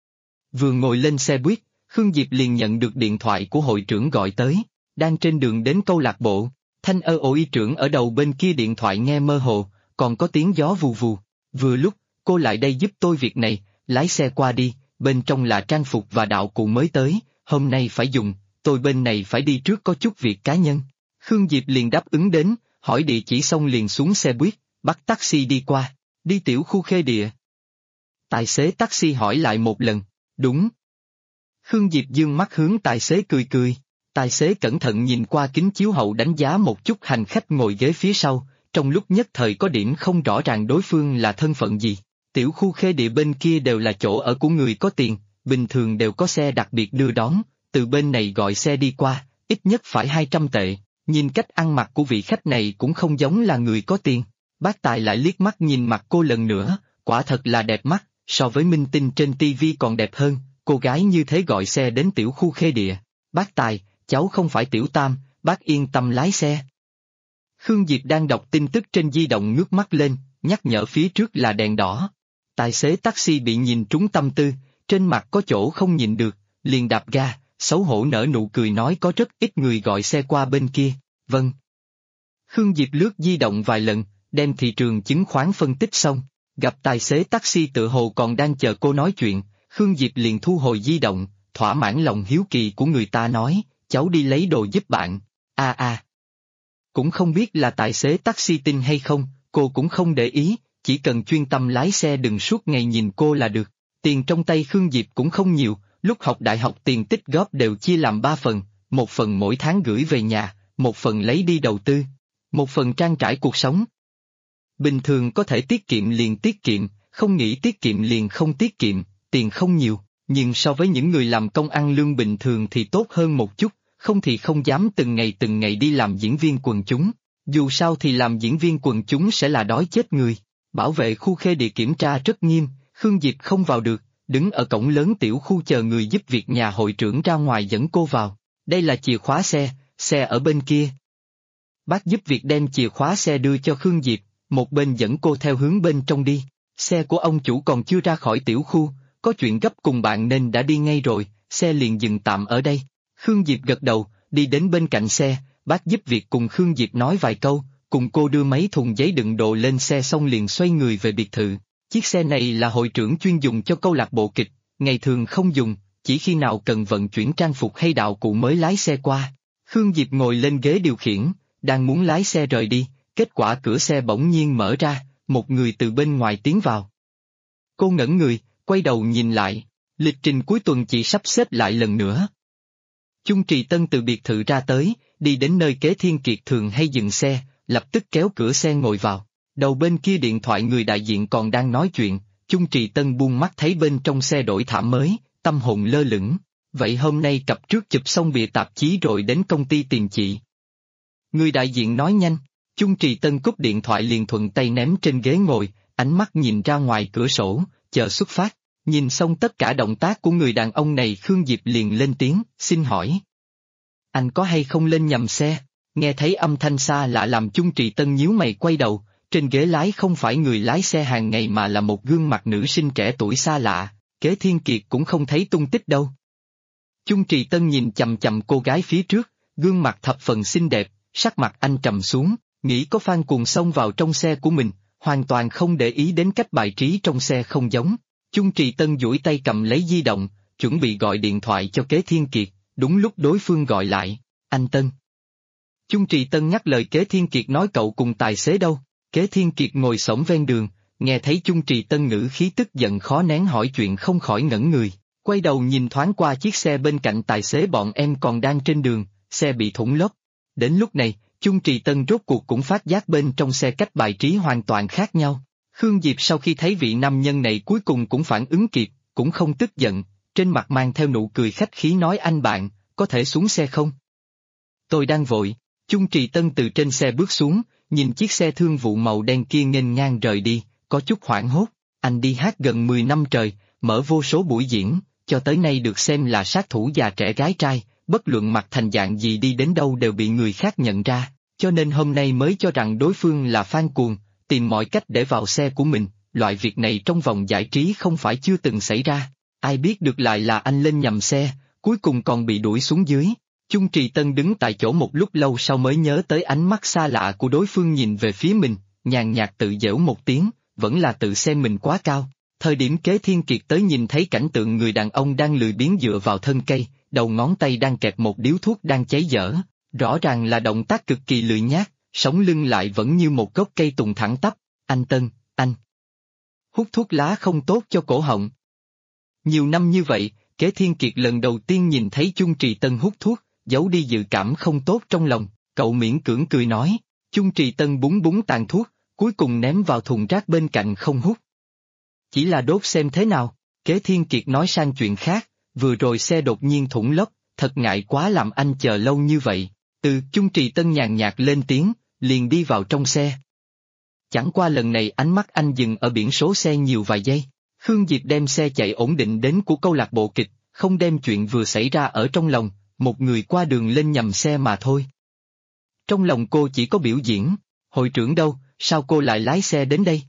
Vừa ngồi lên xe buýt, Khương Diệp liền nhận được điện thoại của hội trưởng gọi tới, đang trên đường đến câu lạc bộ. Thanh ôi trưởng ở đầu bên kia điện thoại nghe mơ hồ, còn có tiếng gió vù vù. Vừa lúc, cô lại đây giúp tôi việc này, lái xe qua đi, bên trong là trang phục và đạo cụ mới tới, hôm nay phải dùng, tôi bên này phải đi trước có chút việc cá nhân. Khương Diệp liền đáp ứng đến, hỏi địa chỉ xong liền xuống xe buýt, bắt taxi đi qua, đi tiểu khu Khê Địa. Tài xế taxi hỏi lại một lần, đúng. Khương Diệp dương mắt hướng tài xế cười cười. Tài xế cẩn thận nhìn qua kính chiếu hậu đánh giá một chút hành khách ngồi ghế phía sau, trong lúc nhất thời có điểm không rõ ràng đối phương là thân phận gì. Tiểu khu Khê Địa bên kia đều là chỗ ở của người có tiền, bình thường đều có xe đặc biệt đưa đón, từ bên này gọi xe đi qua, ít nhất phải 200 tệ, nhìn cách ăn mặc của vị khách này cũng không giống là người có tiền. Bác Tài lại liếc mắt nhìn mặt cô lần nữa, quả thật là đẹp mắt, so với minh tinh trên TV còn đẹp hơn, cô gái như thế gọi xe đến tiểu khu Khê Địa. Bác Tài, cháu không phải Tiểu Tam, bác yên tâm lái xe. Khương Diệp đang đọc tin tức trên di động ngước mắt lên, nhắc nhở phía trước là đèn đỏ. Tài xế taxi bị nhìn trúng tâm tư, trên mặt có chỗ không nhìn được, liền đạp ga, xấu hổ nở nụ cười nói có rất ít người gọi xe qua bên kia, vâng. Khương Diệp lướt di động vài lần, đem thị trường chứng khoán phân tích xong, gặp tài xế taxi tự hồ còn đang chờ cô nói chuyện, Khương Diệp liền thu hồi di động, thỏa mãn lòng hiếu kỳ của người ta nói, cháu đi lấy đồ giúp bạn, Cũng không biết là tài xế taxi tin hay không, cô cũng không để ý, chỉ cần chuyên tâm lái xe đừng suốt ngày nhìn cô là được. Tiền trong tay Khương Diệp cũng không nhiều, lúc học đại học tiền tích góp đều chia làm 3 phần, một phần mỗi tháng gửi về nhà, một phần lấy đi đầu tư, một phần trang trải cuộc sống. Bình thường có thể tiết kiệm liền tiết kiệm, không nghĩ tiết kiệm liền không tiết kiệm, tiền không nhiều, nhưng so với những người làm công ăn lương bình thường thì tốt hơn một chút, không thì không dám từng ngày đi làm diễn viên quần chúng. Dù sao thì làm diễn viên quần chúng sẽ là đói chết người. Bảo vệ khu Khê Địa kiểm tra rất nghiêm, Khương Diệp không vào được, đứng ở cổng lớn tiểu khu chờ người giúp việc nhà hội trưởng ra ngoài dẫn cô vào. Đây là chìa khóa xe ở bên kia. Bác giúp việc đem chìa khóa xe đưa cho Khương Diệp, một bên dẫn cô theo hướng bên trong đi. Xe của ông chủ còn chưa ra khỏi tiểu khu, có chuyện gấp cùng bạn nên đã đi ngay rồi, xe liền dừng tạm ở đây. Khương Diệp gật đầu, đi đến bên cạnh xe, bác giúp việc cùng Khương Diệp nói vài câu, cùng cô đưa mấy thùng giấy đựng đồ lên xe xong liền xoay người về biệt thự. Chiếc xe này là hội trưởng chuyên dùng cho câu lạc bộ kịch, ngày thường không dùng, chỉ khi nào cần vận chuyển trang phục hay đạo cụ mới lái xe qua. Khương Diệp ngồi lên ghế điều khiển, đang muốn lái xe rời đi, kết quả cửa xe bỗng nhiên mở ra, một người từ bên ngoài tiến vào. Cô ngẩn người, quay đầu nhìn lại, lịch trình cuối tuần chị sắp xếp lại lần nữa. Chung Trì Tân từ biệt thự ra tới, đi đến nơi Kế Thiên Kiệt thường hay dừng xe, lập tức kéo cửa xe ngồi vào. Đầu bên kia điện thoại người đại diện còn đang nói chuyện, Chung Trì Tân buông mắt thấy bên trong xe đổi thảm mới, tâm hồn lơ lửng. Vậy hôm nay cặp trước chụp xong bìa tạp chí rồi đến công ty tìm chị. Người đại diện nói nhanh, Chung Trì Tân cúp điện thoại liền thuận tay ném trên ghế ngồi, ánh mắt nhìn ra ngoài cửa sổ, chờ xuất phát. Nhìn xong tất cả động tác của người đàn ông này Khương Diệp liền lên tiếng, xin hỏi. Anh có hay không lên nhầm xe? Nghe thấy âm thanh xa lạ làm Chung Trì Tân nhíu mày quay đầu, trên ghế lái không phải người lái xe hàng ngày mà là một gương mặt nữ sinh trẻ tuổi xa lạ, Kế Thiên Kiệt cũng không thấy tung tích đâu. Chung Trì Tân nhìn chằm chằm cô gái phía trước, gương mặt thập phần xinh đẹp, sắc mặt anh trầm xuống, nghĩ có fan cuồng xông vào trong xe của mình, hoàn toàn không để ý đến cách bài trí trong xe không giống. Chung Trì Tân duỗi tay cầm lấy di động, chuẩn bị gọi điện thoại cho Kế Thiên Kiệt, đúng lúc đối phương gọi lại, anh Tân. Chung Trì Tân nhắc lời Kế Thiên Kiệt nói cậu cùng tài xế đâu, Kế Thiên Kiệt ngồi xổm ven đường, nghe thấy Chung Trì Tân ngữ khí tức giận khó nén hỏi chuyện không khỏi ngẩn người, quay đầu nhìn thoáng qua chiếc xe bên cạnh tài xế bọn em còn đang trên đường, xe bị thủng lốp. Đến lúc này, Chung Trì Tân rốt cuộc cũng phát giác bên trong xe cách bài trí hoàn toàn khác nhau. Khương Diệp sau khi thấy vị nam nhân này cuối cùng cũng phản ứng kịp, cũng không tức giận, trên mặt mang theo nụ cười khách khí nói anh bạn, có thể xuống xe không? Tôi đang vội. Chung Trì Tân từ trên xe bước xuống, nhìn chiếc xe thương vụ màu đen kia nghênh ngang rời đi, có chút hoảng hốt. Anh đi hát gần 10 năm trời, mở vô số buổi diễn, cho tới nay được xem là sát thủ già trẻ gái trai, bất luận mặt thành dạng gì đi đến đâu đều bị người khác nhận ra, cho nên hôm nay mới cho rằng đối phương là fan cuồng, tìm mọi cách để vào xe của mình, loại việc này trong vòng giải trí không phải chưa từng xảy ra, ai biết được lại là anh lên nhầm xe, cuối cùng còn bị đuổi xuống dưới. Chung Trì Tân đứng tại chỗ một lúc lâu sau mới nhớ tới ánh mắt xa lạ của đối phương nhìn về phía mình, nhàn nhạt tự giễu một tiếng, vẫn là tự xem mình quá cao. Thời điểm Kế Thiên Kiệt tới nhìn thấy cảnh tượng người đàn ông đang lười biếng dựa vào thân cây, đầu ngón tay đang kẹp một điếu thuốc đang cháy dở, rõ ràng là động tác cực kỳ lười nhác, sống lưng lại vẫn như một gốc cây tùng thẳng tắp. Anh Tân, anh hút thuốc lá không tốt cho cổ họng. Nhiều năm như vậy, Kế Thiên Kiệt lần đầu tiên nhìn thấy Chung Trì Tân hút thuốc, giấu đi dự cảm không tốt trong lòng, cậu miễn cưỡng cười nói. Chung Trì Tân búng búng tàn thuốc, cuối cùng ném vào thùng rác bên cạnh không hút. Chỉ là đốt xem thế nào, Kế Thiên Kiệt nói sang chuyện khác, vừa rồi xe đột nhiên thủng lốp, thật ngại quá làm anh chờ lâu như vậy. Chung Trì Tân nhàn nhạt lên tiếng, liền đi vào trong xe. Chẳng qua lần này ánh mắt anh dừng ở biển số xe nhiều vài giây, Khương Diệp đem xe chạy ổn định đến của câu lạc bộ kịch, không đem chuyện vừa xảy ra ở trong lòng, một người qua đường lên nhầm xe mà thôi. Trong lòng cô chỉ có biểu diễn, hội trưởng đâu, sao cô lại lái xe đến đây?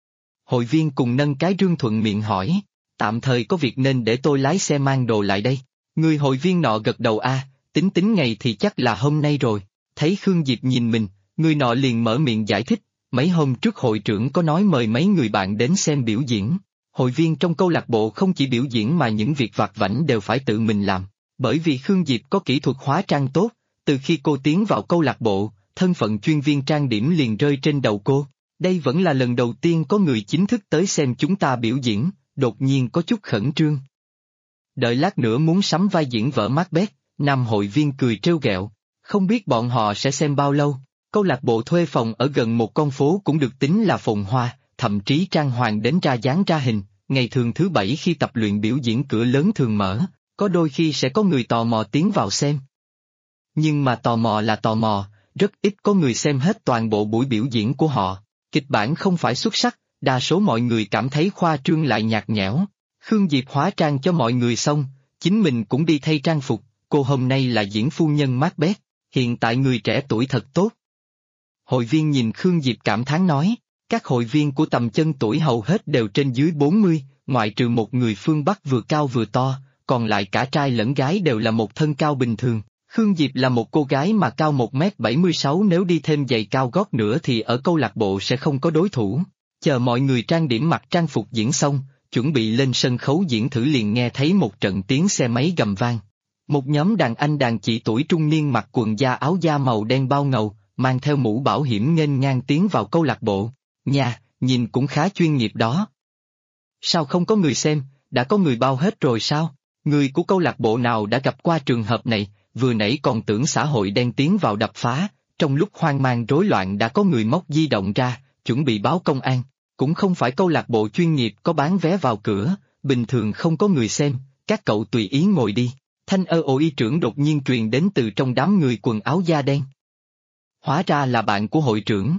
Hội viên cùng nâng cái rương thuận miệng hỏi, tạm thời có việc nên để tôi lái xe mang đồ lại đây. Người hội viên nọ gật đầu tính ngày thì chắc là hôm nay rồi. Thấy Khương Diệp nhìn mình, người nọ liền mở miệng giải thích, mấy hôm trước hội trưởng có nói mời mấy người bạn đến xem biểu diễn. Hội viên trong câu lạc bộ không chỉ biểu diễn mà những việc vặt vãnh đều phải tự mình làm. Bởi vì Khương Diệp có kỹ thuật hóa trang tốt, từ khi cô tiến vào câu lạc bộ, thân phận chuyên viên trang điểm liền rơi trên đầu cô. Đây vẫn là lần đầu tiên có người chính thức tới xem chúng ta biểu diễn, đột nhiên có chút khẩn trương. Đợi lát nữa muốn sắm vai diễn vợ Macbeth, nam hội viên cười trêu ghẹo, không biết bọn họ sẽ xem bao lâu. Câu lạc bộ thuê phòng ở gần một con phố cũng được tính là phồn hoa, thậm chí trang hoàng đến ra dáng ra hình, ngày thường thứ bảy khi tập luyện biểu diễn cửa lớn thường mở, có đôi khi sẽ có người tò mò tiến vào xem. Nhưng mà tò mò là tò mò, rất ít có người xem hết toàn bộ buổi biểu diễn của họ. Kịch bản không phải xuất sắc, đa số mọi người cảm thấy khoa trương lại nhạt nhẽo. Khương Diệp hóa trang cho mọi người xong, chính mình cũng đi thay trang phục, cô hôm nay là diễn phu nhân Macbeth, hiện tại người trẻ tuổi thật tốt. Hội viên nhìn Khương Diệp cảm thán nói, các hội viên của tầm chân tuổi hầu hết đều trên dưới 40, ngoại trừ một người phương Bắc vừa cao vừa to, còn lại cả trai lẫn gái đều là một thân cao bình thường. Khương Diệp là một cô gái mà cao 1m76, nếu đi thêm giày cao gót nữa thì ở câu lạc bộ sẽ không có đối thủ. Chờ mọi người trang điểm mặc trang phục diễn xong, chuẩn bị lên sân khấu diễn thử liền nghe thấy một trận tiếng xe máy gầm vang. Một nhóm đàn anh đàn chị tuổi trung niên mặc quần da áo da màu đen bao ngầu, mang theo mũ bảo hiểm nghênh ngang tiến vào câu lạc bộ. Nha, nhìn cũng khá chuyên nghiệp đó. Sao không có người xem, đã có người bao hết rồi sao? Người của câu lạc bộ nào đã gặp qua trường hợp này? Vừa nãy còn tưởng xã hội đen tiến vào đập phá, trong lúc hoang mang rối loạn đã có người móc di động ra, chuẩn bị báo công an. Cũng không phải câu lạc bộ chuyên nghiệp có bán vé vào cửa, bình thường không có người xem, các cậu tùy ý ngồi đi. Thanh ôi trưởng đột nhiên truyền đến từ trong đám người quần áo da đen. Hóa ra là bạn của hội trưởng.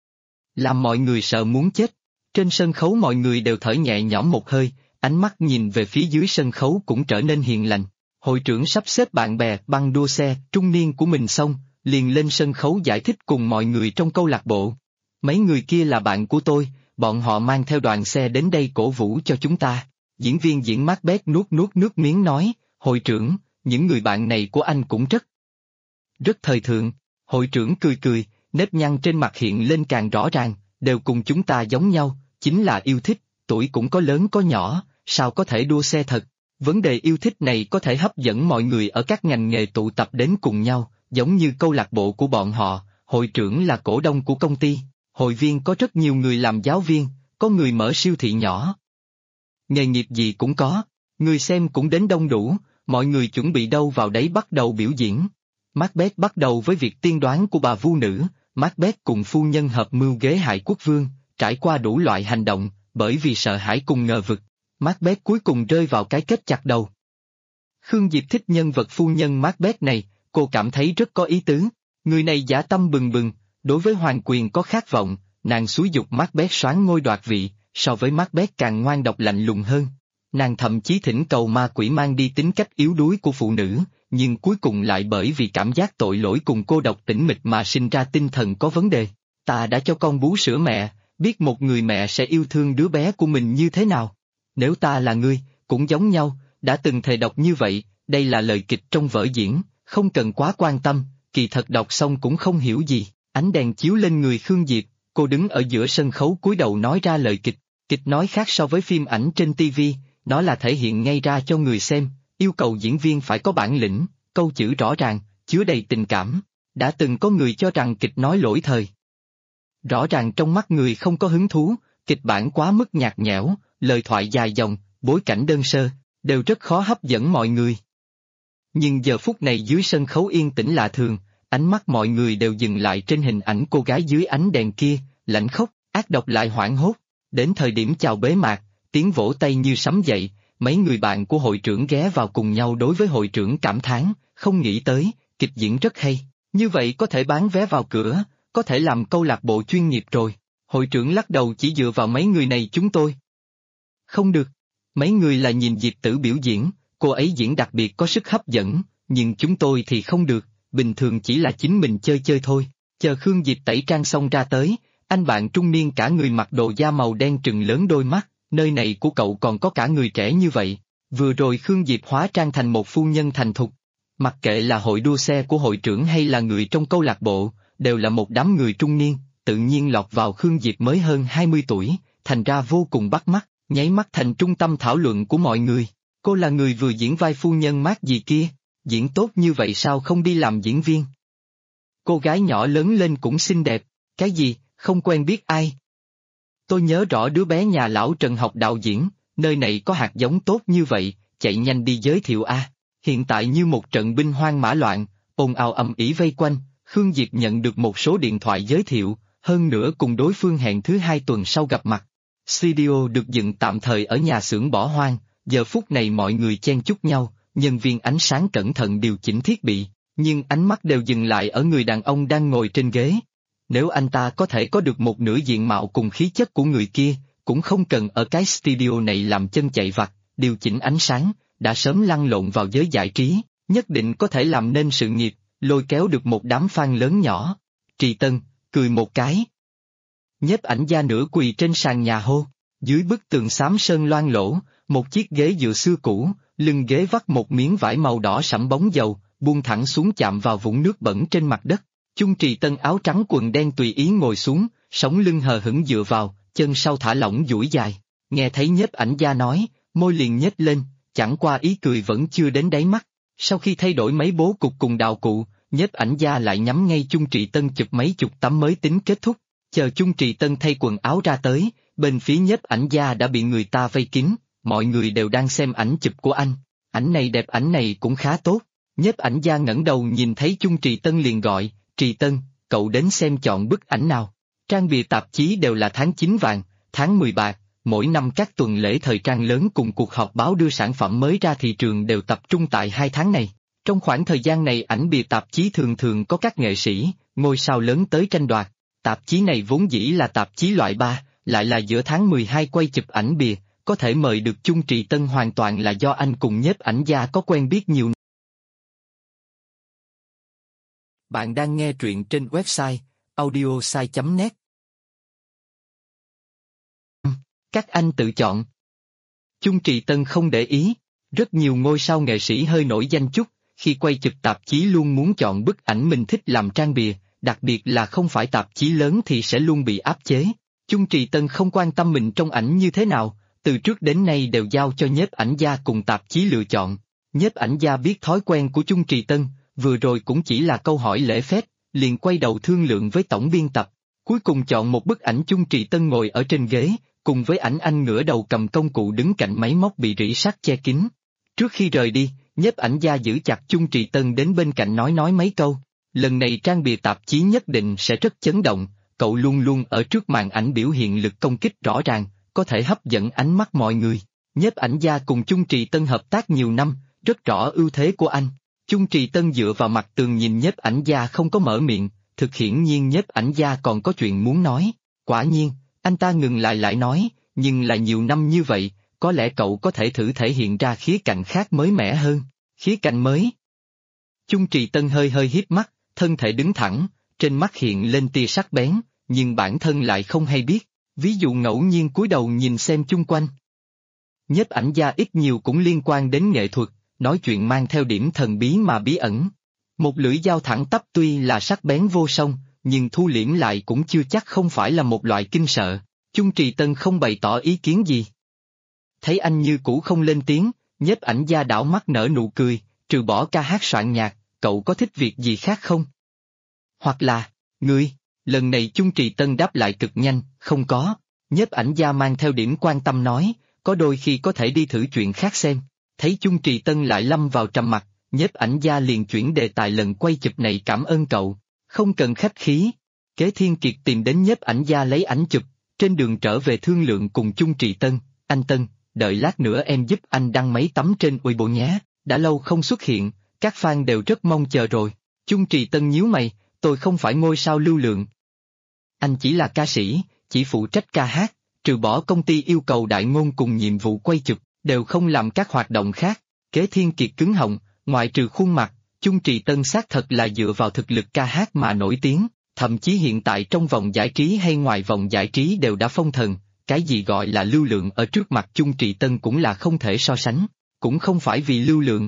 Làm mọi người sợ muốn chết. Trên sân khấu mọi người đều thở nhẹ nhõm một hơi, ánh mắt nhìn về phía dưới sân khấu cũng trở nên hiền lành. Hội trưởng sắp xếp bạn bè băng đua xe trung niên của mình xong, liền lên sân khấu giải thích cùng mọi người trong câu lạc bộ. Mấy người kia là bạn của tôi, bọn họ mang theo đoàn xe đến đây cổ vũ cho chúng ta. Diễn viên diễn Macbeth nuốt nước miếng nói, hội trưởng, những người bạn này của anh cũng rất thời thượng. Hội trưởng cười cười, nếp nhăn trên mặt hiện lên càng rõ ràng, đều cùng chúng ta giống nhau, chính là yêu thích, tuổi cũng có lớn có nhỏ, sao có thể đua xe thật. Vấn đề yêu thích này có thể hấp dẫn mọi người ở các ngành nghề tụ tập đến cùng nhau, giống như câu lạc bộ của bọn họ, hội trưởng là cổ đông của công ty, hội viên có rất nhiều người làm giáo viên, có người mở siêu thị nhỏ. Nghề nghiệp gì cũng có, người xem cũng đến đông đủ, mọi người chuẩn bị đâu vào đấy bắt đầu biểu diễn. Macbeth bắt đầu với việc tiên đoán của bà vu nữ, Macbeth cùng phu nhân hợp mưu ghế hại quốc vương, trải qua đủ loại hành động, bởi vì sợ hãi cùng ngờ vực. Macbeth cuối cùng rơi vào cái kết chặt đầu. Khương Diệp thích nhân vật phu nhân Macbeth này, cô cảm thấy rất có ý tứ. Người này dã tâm bừng bừng, đối với hoàng quyền có khát vọng, nàng xúi giục Macbeth soán ngôi đoạt vị, so với Macbeth càng ngoan độc lạnh lùng hơn. Nàng thậm chí thỉnh cầu ma quỷ mang đi tính cách yếu đuối của phụ nữ, nhưng cuối cùng lại bởi vì cảm giác tội lỗi cùng cô độc tĩnh mịch mà sinh ra tinh thần có vấn đề. Ta đã cho con bú sữa mẹ, biết một người mẹ sẽ yêu thương đứa bé của mình như thế nào. Nếu ta là ngươi, cũng giống nhau, đã từng thề độc như vậy, đây là lời kịch trong vở diễn, không cần quá quan tâm, kỳ thật đọc xong cũng không hiểu gì. Ánh đèn chiếu lên người Khương Diệp, cô đứng ở giữa sân khấu cúi đầu nói ra lời kịch. Kịch nói khác so với phim ảnh trên TV, nó là thể hiện ngay ra cho người xem, yêu cầu diễn viên phải có bản lĩnh, câu chữ rõ ràng, chứa đầy tình cảm. Đã từng có người cho rằng kịch nói lỗi thời. Rõ ràng trong mắt người không có hứng thú, kịch bản quá mức nhạt nhẽo, lời thoại dài dòng, bối cảnh đơn sơ, đều rất khó hấp dẫn mọi người. Nhưng giờ phút này dưới sân khấu yên tĩnh lạ thường, ánh mắt mọi người đều dừng lại trên hình ảnh cô gái dưới ánh đèn kia, lạnh khốc, ác độc lại hoảng hốt. Đến thời điểm chào bế mạc, tiếng vỗ tay như sấm dậy, mấy người bạn của hội trưởng ghé vào cùng nhau đối với hội trưởng cảm thán, không nghĩ tới, kịch diễn rất hay, như vậy có thể bán vé vào cửa, có thể làm câu lạc bộ chuyên nghiệp rồi. Hội trưởng lắc đầu chỉ dựa vào mấy người này chúng tôi. Không được, mấy người là nhìn Diệp Tử biểu diễn, cô ấy diễn đặc biệt có sức hấp dẫn, nhưng chúng tôi thì không được, bình thường chỉ là chính mình chơi chơi thôi. Chờ Khương Diệp tẩy trang xong ra tới, anh bạn trung niên cả người mặc đồ da màu đen trừng lớn đôi mắt, nơi này của cậu còn có cả người trẻ như vậy. Vừa rồi Khương Diệp hóa trang thành một phu nhân thành thục. Mặc kệ là hội đua xe của hội trưởng hay là người trong câu lạc bộ, đều là một đám người trung niên, tự nhiên lọt vào Khương Diệp mới hơn 20 tuổi, thành ra vô cùng bắt mắt, nháy mắt thành trung tâm thảo luận của mọi người. Cô là người vừa diễn vai phu nhân mát gì kia, diễn tốt như vậy sao không đi làm diễn viên? Cô gái nhỏ lớn lên cũng xinh đẹp, cái gì, không quen biết ai. Tôi nhớ rõ đứa bé nhà lão Trần học đạo diễn, nơi này có hạt giống tốt như vậy, chạy nhanh đi giới thiệu a. Hiện tại như một trận binh hoang mã loạn, ồn ào ầm ĩ vây quanh, Khương Diệp nhận được một số điện thoại giới thiệu, hơn nữa cùng đối phương hẹn thứ 2 tuần sau gặp mặt. Studio được dựng tạm thời ở nhà xưởng bỏ hoang, giờ phút này mọi người chen chúc nhau, nhân viên ánh sáng cẩn thận điều chỉnh thiết bị, nhưng ánh mắt đều dừng lại ở người đàn ông đang ngồi trên ghế. Nếu anh ta có thể có được một nửa diện mạo cùng khí chất của người kia, cũng không cần ở cái studio này làm chân chạy vặt, điều chỉnh ánh sáng, đã sớm lăn lộn vào giới giải trí, nhất định có thể làm nên sự nghiệp, lôi kéo được một đám fan lớn nhỏ. Trì Tân, cười một cái. Nhiếp ảnh gia nửa quỳ trên sàn nhà hô, dưới bức tường xám sơn loang lỗ, một chiếc ghế dựa xưa cũ, lưng ghế vắt một miếng vải màu đỏ sẫm bóng dầu, buông thẳng xuống chạm vào vũng nước bẩn trên mặt đất. Chung Trì Tân áo trắng quần đen tùy ý ngồi xuống, sống lưng hờ hững dựa vào, chân sau thả lỏng duỗi dài. Nghe thấy nhiếp ảnh gia nói, môi liền nhếch lên, chẳng qua ý cười vẫn chưa đến đáy mắt. Sau khi thay đổi mấy bố cục cùng đạo cụ, nhiếp ảnh gia lại nhắm ngay Chung Trì Tân chụp mấy chục tấm mới tính kết thúc. Chờ Chung Trì Tân thay quần áo ra tới, bên phía nhiếp ảnh gia đã bị người ta vây kín, mọi người đều đang xem ảnh chụp của anh. Ảnh này đẹp, ảnh này cũng khá tốt. Nhiếp ảnh gia ngẩng đầu nhìn thấy Chung Trì Tân liền gọi, Trì Tân, cậu đến xem chọn bức ảnh nào. Trang bìa tạp chí đều là tháng 9 vàng, tháng 10 bạc, mỗi năm các tuần lễ thời trang lớn cùng cuộc họp báo đưa sản phẩm mới ra thị trường đều tập trung tại 2 tháng này. Trong khoảng thời gian này ảnh bìa tạp chí thường thường có các nghệ sĩ, ngôi sao lớn tới tranh đoạt. Tạp chí này vốn dĩ là tạp chí loại 3, lại là giữa tháng 12 quay chụp ảnh bìa, có thể mời được Chung Trì Tân hoàn toàn là do anh cùng nhiếp ảnh gia có quen biết nhiều. Bạn đang nghe truyện trên website audiosai.net. Các anh tự chọn. Chung Trì Tân không để ý, rất nhiều ngôi sao nghệ sĩ hơi nổi danh chút, khi quay chụp tạp chí luôn muốn chọn bức ảnh mình thích làm trang bìa, đặc biệt là không phải tạp chí lớn thì sẽ luôn bị áp chế. Chung Trì Tân không quan tâm mình trong ảnh như thế nào, từ trước đến nay đều giao cho nhiếp ảnh gia cùng tạp chí lựa chọn. Nhiếp ảnh gia biết thói quen của Chung Trì Tân, vừa rồi cũng chỉ là câu hỏi lễ phép, liền quay đầu thương lượng với tổng biên tập. Cuối cùng chọn một bức ảnh Chung Trì Tân ngồi ở trên ghế, cùng với ảnh anh ngửa đầu cầm công cụ đứng cạnh máy móc bị rỉ sắt che kín. Trước khi rời đi, nhiếp ảnh gia giữ chặt Chung Trì Tân đến bên cạnh nói mấy câu. Lần này trang bìa tạp chí nhất định sẽ rất chấn động, cậu luôn luôn ở trước màn ảnh biểu hiện lực công kích rõ ràng, có thể hấp dẫn ánh mắt mọi người. Nhiếp ảnh gia cùng Chung Trì Tân hợp tác nhiều năm, rất rõ ưu thế của anh. Chung Trì Tân dựa vào mặt tường nhìn nhiếp ảnh gia không có mở miệng, thực hiển nhiên nhiếp ảnh gia còn có chuyện muốn nói. Quả nhiên, anh ta ngừng lại nói, nhưng là nhiều năm như vậy, có lẽ cậu có thể thử thể hiện ra khía cạnh khác mới mẻ hơn. Khía cạnh mới. Chung Trì Tân hơi híp mắt, thân thể đứng thẳng, trên mắt hiện lên tia sắc bén, nhưng bản thân lại không hay biết, ví dụ ngẫu nhiên cúi đầu nhìn xem chung quanh. Nhiếp ảnh gia ít nhiều cũng liên quan đến nghệ thuật, nói chuyện mang theo điểm thần bí mà bí ẩn. Một lưỡi dao thẳng tắp tuy là sắc bén vô song, nhưng thu liễm lại cũng chưa chắc không phải là một loại kinh sợ. Chung Trì Tân không bày tỏ ý kiến gì. Thấy anh như cũ không lên tiếng, nhiếp ảnh gia đảo mắt nở nụ cười, trừ bỏ ca hát soạn nhạc, cậu có thích việc gì khác không? Hoặc là, ngươi, lần này Chung Trì Tân đáp lại cực nhanh, không có. Nhiếp ảnh gia mang theo điểm quan tâm nói, có đôi khi có thể đi thử chuyện khác xem. Thấy Chung Trì Tân lại lâm vào trầm mặc, nhiếp ảnh gia liền chuyển đề tài lần quay chụp này, cảm ơn cậu, không cần khách khí. Kế Thiên Kiệt tìm đến nhiếp ảnh gia lấy ảnh chụp, trên đường trở về thương lượng cùng Chung Trì Tân, anh Tân, đợi lát nữa em giúp anh đăng mấy tấm trên Weibo nhé, đã lâu không xuất hiện, các fan đều rất mong chờ rồi. Chung Trì Tân nhíu mày, tôi không phải ngôi sao lưu lượng. Anh chỉ là ca sĩ, chỉ phụ trách ca hát, trừ bỏ công ty yêu cầu đại ngôn cùng nhiệm vụ quay chụp, đều không làm các hoạt động khác. Kế Thiên Kiệt cứng họng, ngoại trừ khuôn mặt, Chung Trì Tân xác thật là dựa vào thực lực ca hát mà nổi tiếng, thậm chí hiện tại trong vòng giải trí hay ngoài vòng giải trí đều đã phong thần, cái gì gọi là lưu lượng ở trước mặt Chung Trì Tân cũng là không thể so sánh, cũng không phải vì lưu lượng.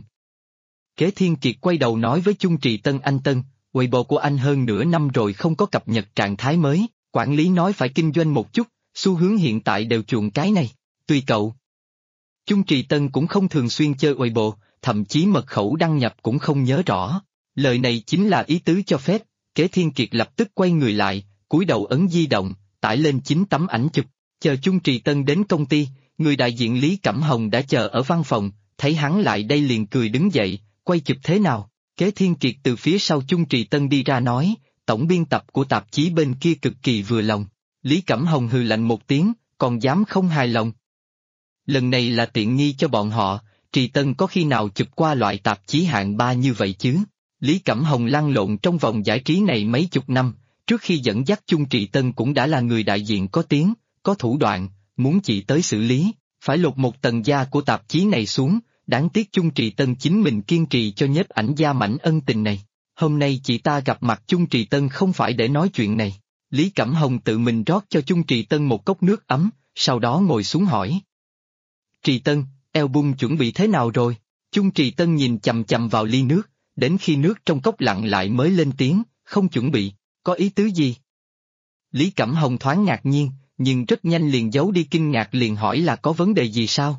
Kế Thiên Kiệt quay đầu nói với Chung Trì Tân, anh Tân, Weibo của anh hơn nửa năm rồi không có cập nhật trạng thái mới, quản lý nói phải kinh doanh một chút, xu hướng hiện tại đều chuộng cái này, tùy cậu. Chung Trì Tân cũng không thường xuyên chơi Weibo, thậm chí mật khẩu đăng nhập cũng không nhớ rõ. Lời này chính là ý tứ cho phép. Kế Thiên Kiệt lập tức quay người lại, cúi đầu ấn di động, tải lên 9 tấm ảnh chụp. Chờ Chung Trì Tân đến công ty, người đại diện Lý Cẩm Hồng đã chờ ở văn phòng, thấy hắn lại đây liền cười đứng dậy, quay chụp thế nào? Kế Thiên Kiệt từ phía sau Chung Trì Tân đi ra nói, tổng biên tập của tạp chí bên kia cực kỳ vừa lòng. Lý Cẩm Hồng hừ lạnh một tiếng, còn dám không hài lòng. Lần này là tiện nghi cho bọn họ, Trì Tân có khi nào chụp qua loại tạp chí hạng 3 như vậy chứ? Lý Cẩm Hồng lăn lộn trong vòng giải trí này mấy chục năm, trước khi dẫn dắt Chung Trì Tân cũng đã là người đại diện có tiếng, có thủ đoạn, muốn chị tới xử lý, phải lột một tầng da của tạp chí này xuống, đáng tiếc Chung Trì Tân chính mình kiên trì cho nhiếp ảnh gia mảnh ân tình này. Hôm nay chị ta gặp mặt Chung Trì Tân không phải để nói chuyện này. Lý Cẩm Hồng tự mình rót cho Chung Trì Tân một cốc nước ấm, sau đó ngồi xuống hỏi. Trì Tân, album chuẩn bị thế nào rồi? Chung Trì Tân nhìn chằm chằm vào ly nước, đến khi nước trong cốc lặng lại mới lên tiếng, không chuẩn bị, có ý tứ gì? Lý Cẩm Hồng thoáng ngạc nhiên, nhưng rất nhanh liền giấu đi kinh ngạc, liền hỏi là có vấn đề gì sao?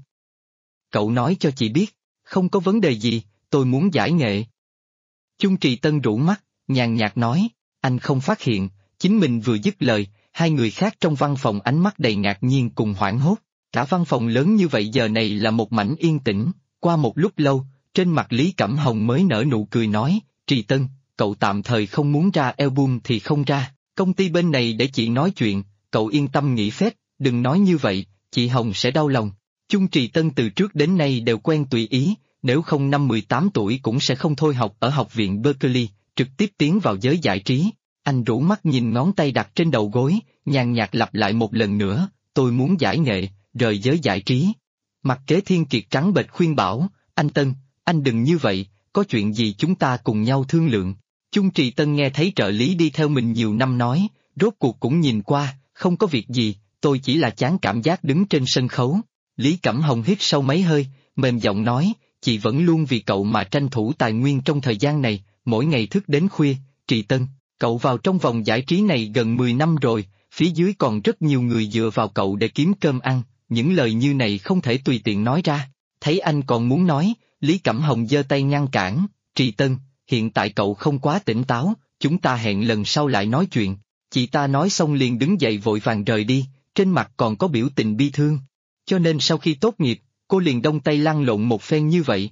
Cậu nói cho chị biết, không có vấn đề gì, tôi muốn giải nghệ. Chung Trì Tân rũ mắt, nhàn nhạt nói, anh không phát hiện, chính mình vừa dứt lời, hai người khác trong văn phòng ánh mắt đầy ngạc nhiên cùng hoảng hốt. Cả văn phòng lớn như vậy giờ này là một mảnh yên tĩnh, qua một lúc lâu, trên mặt Lý Cẩm Hồng mới nở nụ cười nói, Trì Tân, cậu tạm thời không muốn ra album thì không ra, công ty bên này để chị nói chuyện, cậu yên tâm nghỉ phép, đừng nói như vậy, chị Hồng sẽ đau lòng. Chung Trì Tân từ trước đến nay đều quen tùy ý, nếu không năm 18 tuổi cũng sẽ không thôi học ở học viện Berkeley, trực tiếp tiến vào giới giải trí. Anh rũ mắt nhìn ngón tay đặt trên đầu gối, nhàn nhạt lặp lại một lần nữa, tôi muốn giải nghệ, rời giới giải trí. Mặt Kế Thiên Kiệt trắng bệch khuyên bảo, anh Tân, anh đừng như vậy, có chuyện gì chúng ta cùng nhau thương lượng. Chung Trì Tân nghe thấy trợ lý đi theo mình nhiều năm nói, rốt cuộc cũng nhìn qua, không có việc gì, tôi chỉ là chán cảm giác đứng trên sân khấu. Lý Cẩm Hồng hít sâu mấy hơi, mềm giọng nói, chị vẫn luôn vì cậu mà tranh thủ tài nguyên trong thời gian này, mỗi ngày thức đến khuya. Trì Tân, cậu vào trong vòng giải trí này gần 10 năm rồi, phía dưới còn rất nhiều người dựa vào cậu để kiếm cơm ăn, những lời như này không thể tùy tiện nói ra. Thấy anh còn muốn nói, Lý Cẩm Hồng giơ tay ngăn cản, Trì Tân, hiện tại cậu không quá tỉnh táo, chúng ta hẹn lần sau lại nói chuyện. Chị ta nói xong liền đứng dậy vội vàng rời đi, trên mặt còn có biểu tình bi thương. Cho nên sau khi tốt nghiệp, cô liền đông tay lăn lộn một phen như vậy.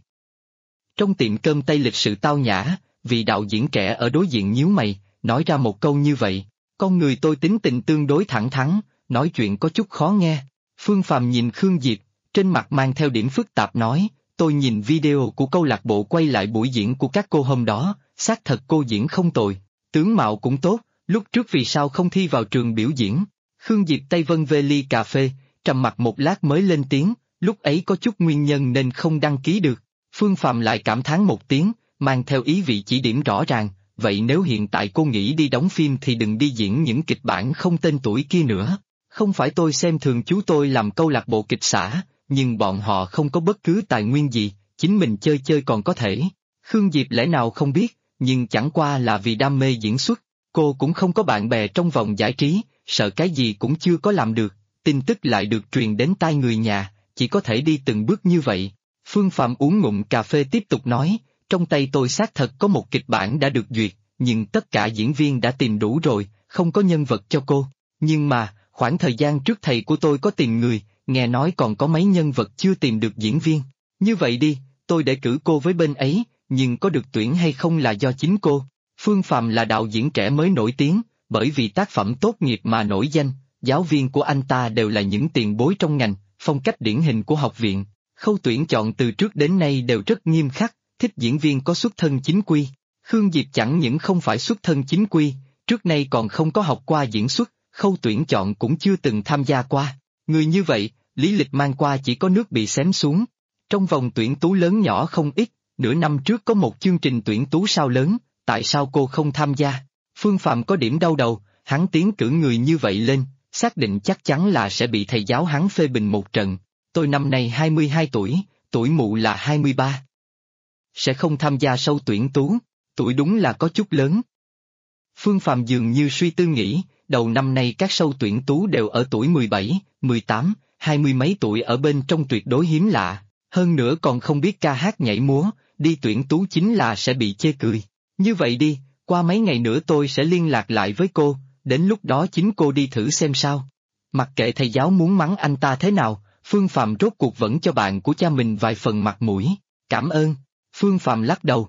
Trong tiệm cơm Tây lịch sự tao nhã, vị đạo diễn trẻ ở đối diện nhíu mày, nói ra một câu như vậy. Con người tôi tính tình tương đối thẳng thắn, nói chuyện có chút khó nghe. Phương Phàm nhìn Khương Diệp, trên mặt mang theo điểm phức tạp nói, tôi nhìn video của câu lạc bộ quay lại buổi diễn của các cô hôm đó, xác thật cô diễn không tồi, tướng mạo cũng tốt, lúc trước vì sao không thi vào trường biểu diễn. Khương Diệp tay vân về ly cà phê, trầm mặt một lát mới lên tiếng, lúc ấy có chút nguyên nhân nên không đăng ký được. Phương Phàm lại cảm thán một tiếng, mang theo ý vị chỉ điểm rõ ràng, vậy nếu hiện tại cô nghĩ đi đóng phim thì đừng đi diễn những kịch bản không tên tuổi kia nữa. Không phải tôi xem thường chú tôi làm câu lạc bộ kịch xã, nhưng bọn họ không có bất cứ tài nguyên gì, chính mình chơi chơi còn có thể. Khương Diệp lẽ nào không biết, nhưng chẳng qua là vì đam mê diễn xuất, cô cũng không có bạn bè trong vòng giải trí, sợ cái gì cũng chưa có làm được, tin tức lại được truyền đến tai người nhà, chỉ có thể đi từng bước như vậy. Phương Phạm uống ngụm cà phê tiếp tục nói, trong tay tôi xác thật có một kịch bản đã được duyệt, nhưng tất cả diễn viên đã tìm đủ rồi, không có nhân vật cho cô. Nhưng mà, khoảng thời gian trước thầy của tôi có tìm người, nghe nói còn có mấy nhân vật chưa tìm được diễn viên. Như vậy đi, tôi để cử cô với bên ấy, nhưng có được tuyển hay không là do chính cô. Phương Phạm là đạo diễn trẻ mới nổi tiếng, bởi vì tác phẩm tốt nghiệp mà nổi danh, giáo viên của anh ta đều là những tiền bối trong ngành, phong cách điển hình của học viện. Khâu tuyển chọn từ trước đến nay đều rất nghiêm khắc, thích diễn viên có xuất thân chính quy. Khương Diệp chẳng những không phải xuất thân chính quy, trước nay còn không có học qua diễn xuất, khâu tuyển chọn cũng chưa từng tham gia qua. Người như vậy, lý lịch mang qua chỉ có nước bị xém xuống. Trong vòng tuyển tú lớn nhỏ không ít, nửa năm trước có một chương trình tuyển tú sao lớn, tại sao cô không tham gia? Phương Phạm có điểm đau đầu, hắn tiến cử người như vậy lên, xác định chắc chắn là sẽ bị thầy giáo hắn phê bình một trận. Tôi năm nay 22 tuổi, tuổi mụ là 23. Sẽ không tham gia sâu tuyển tú, tuổi đúng là có chút lớn. Phương Phạm dường như suy tư nghĩ, đầu năm nay các sâu tuyển tú đều ở tuổi 17, 18, 20 mấy tuổi ở bên trong tuyệt đối hiếm lạ, hơn nữa còn không biết ca hát nhảy múa, đi tuyển tú chính là sẽ bị chê cười. Như vậy đi, qua mấy ngày nữa tôi sẽ liên lạc lại với cô, đến lúc đó chính cô đi thử xem sao. Mặc kệ thầy giáo muốn mắng anh ta thế nào, Phương Phạm rốt cuộc vẫn cho bạn của cha mình vài phần mặt mũi. Cảm ơn. Phương Phạm lắc đầu.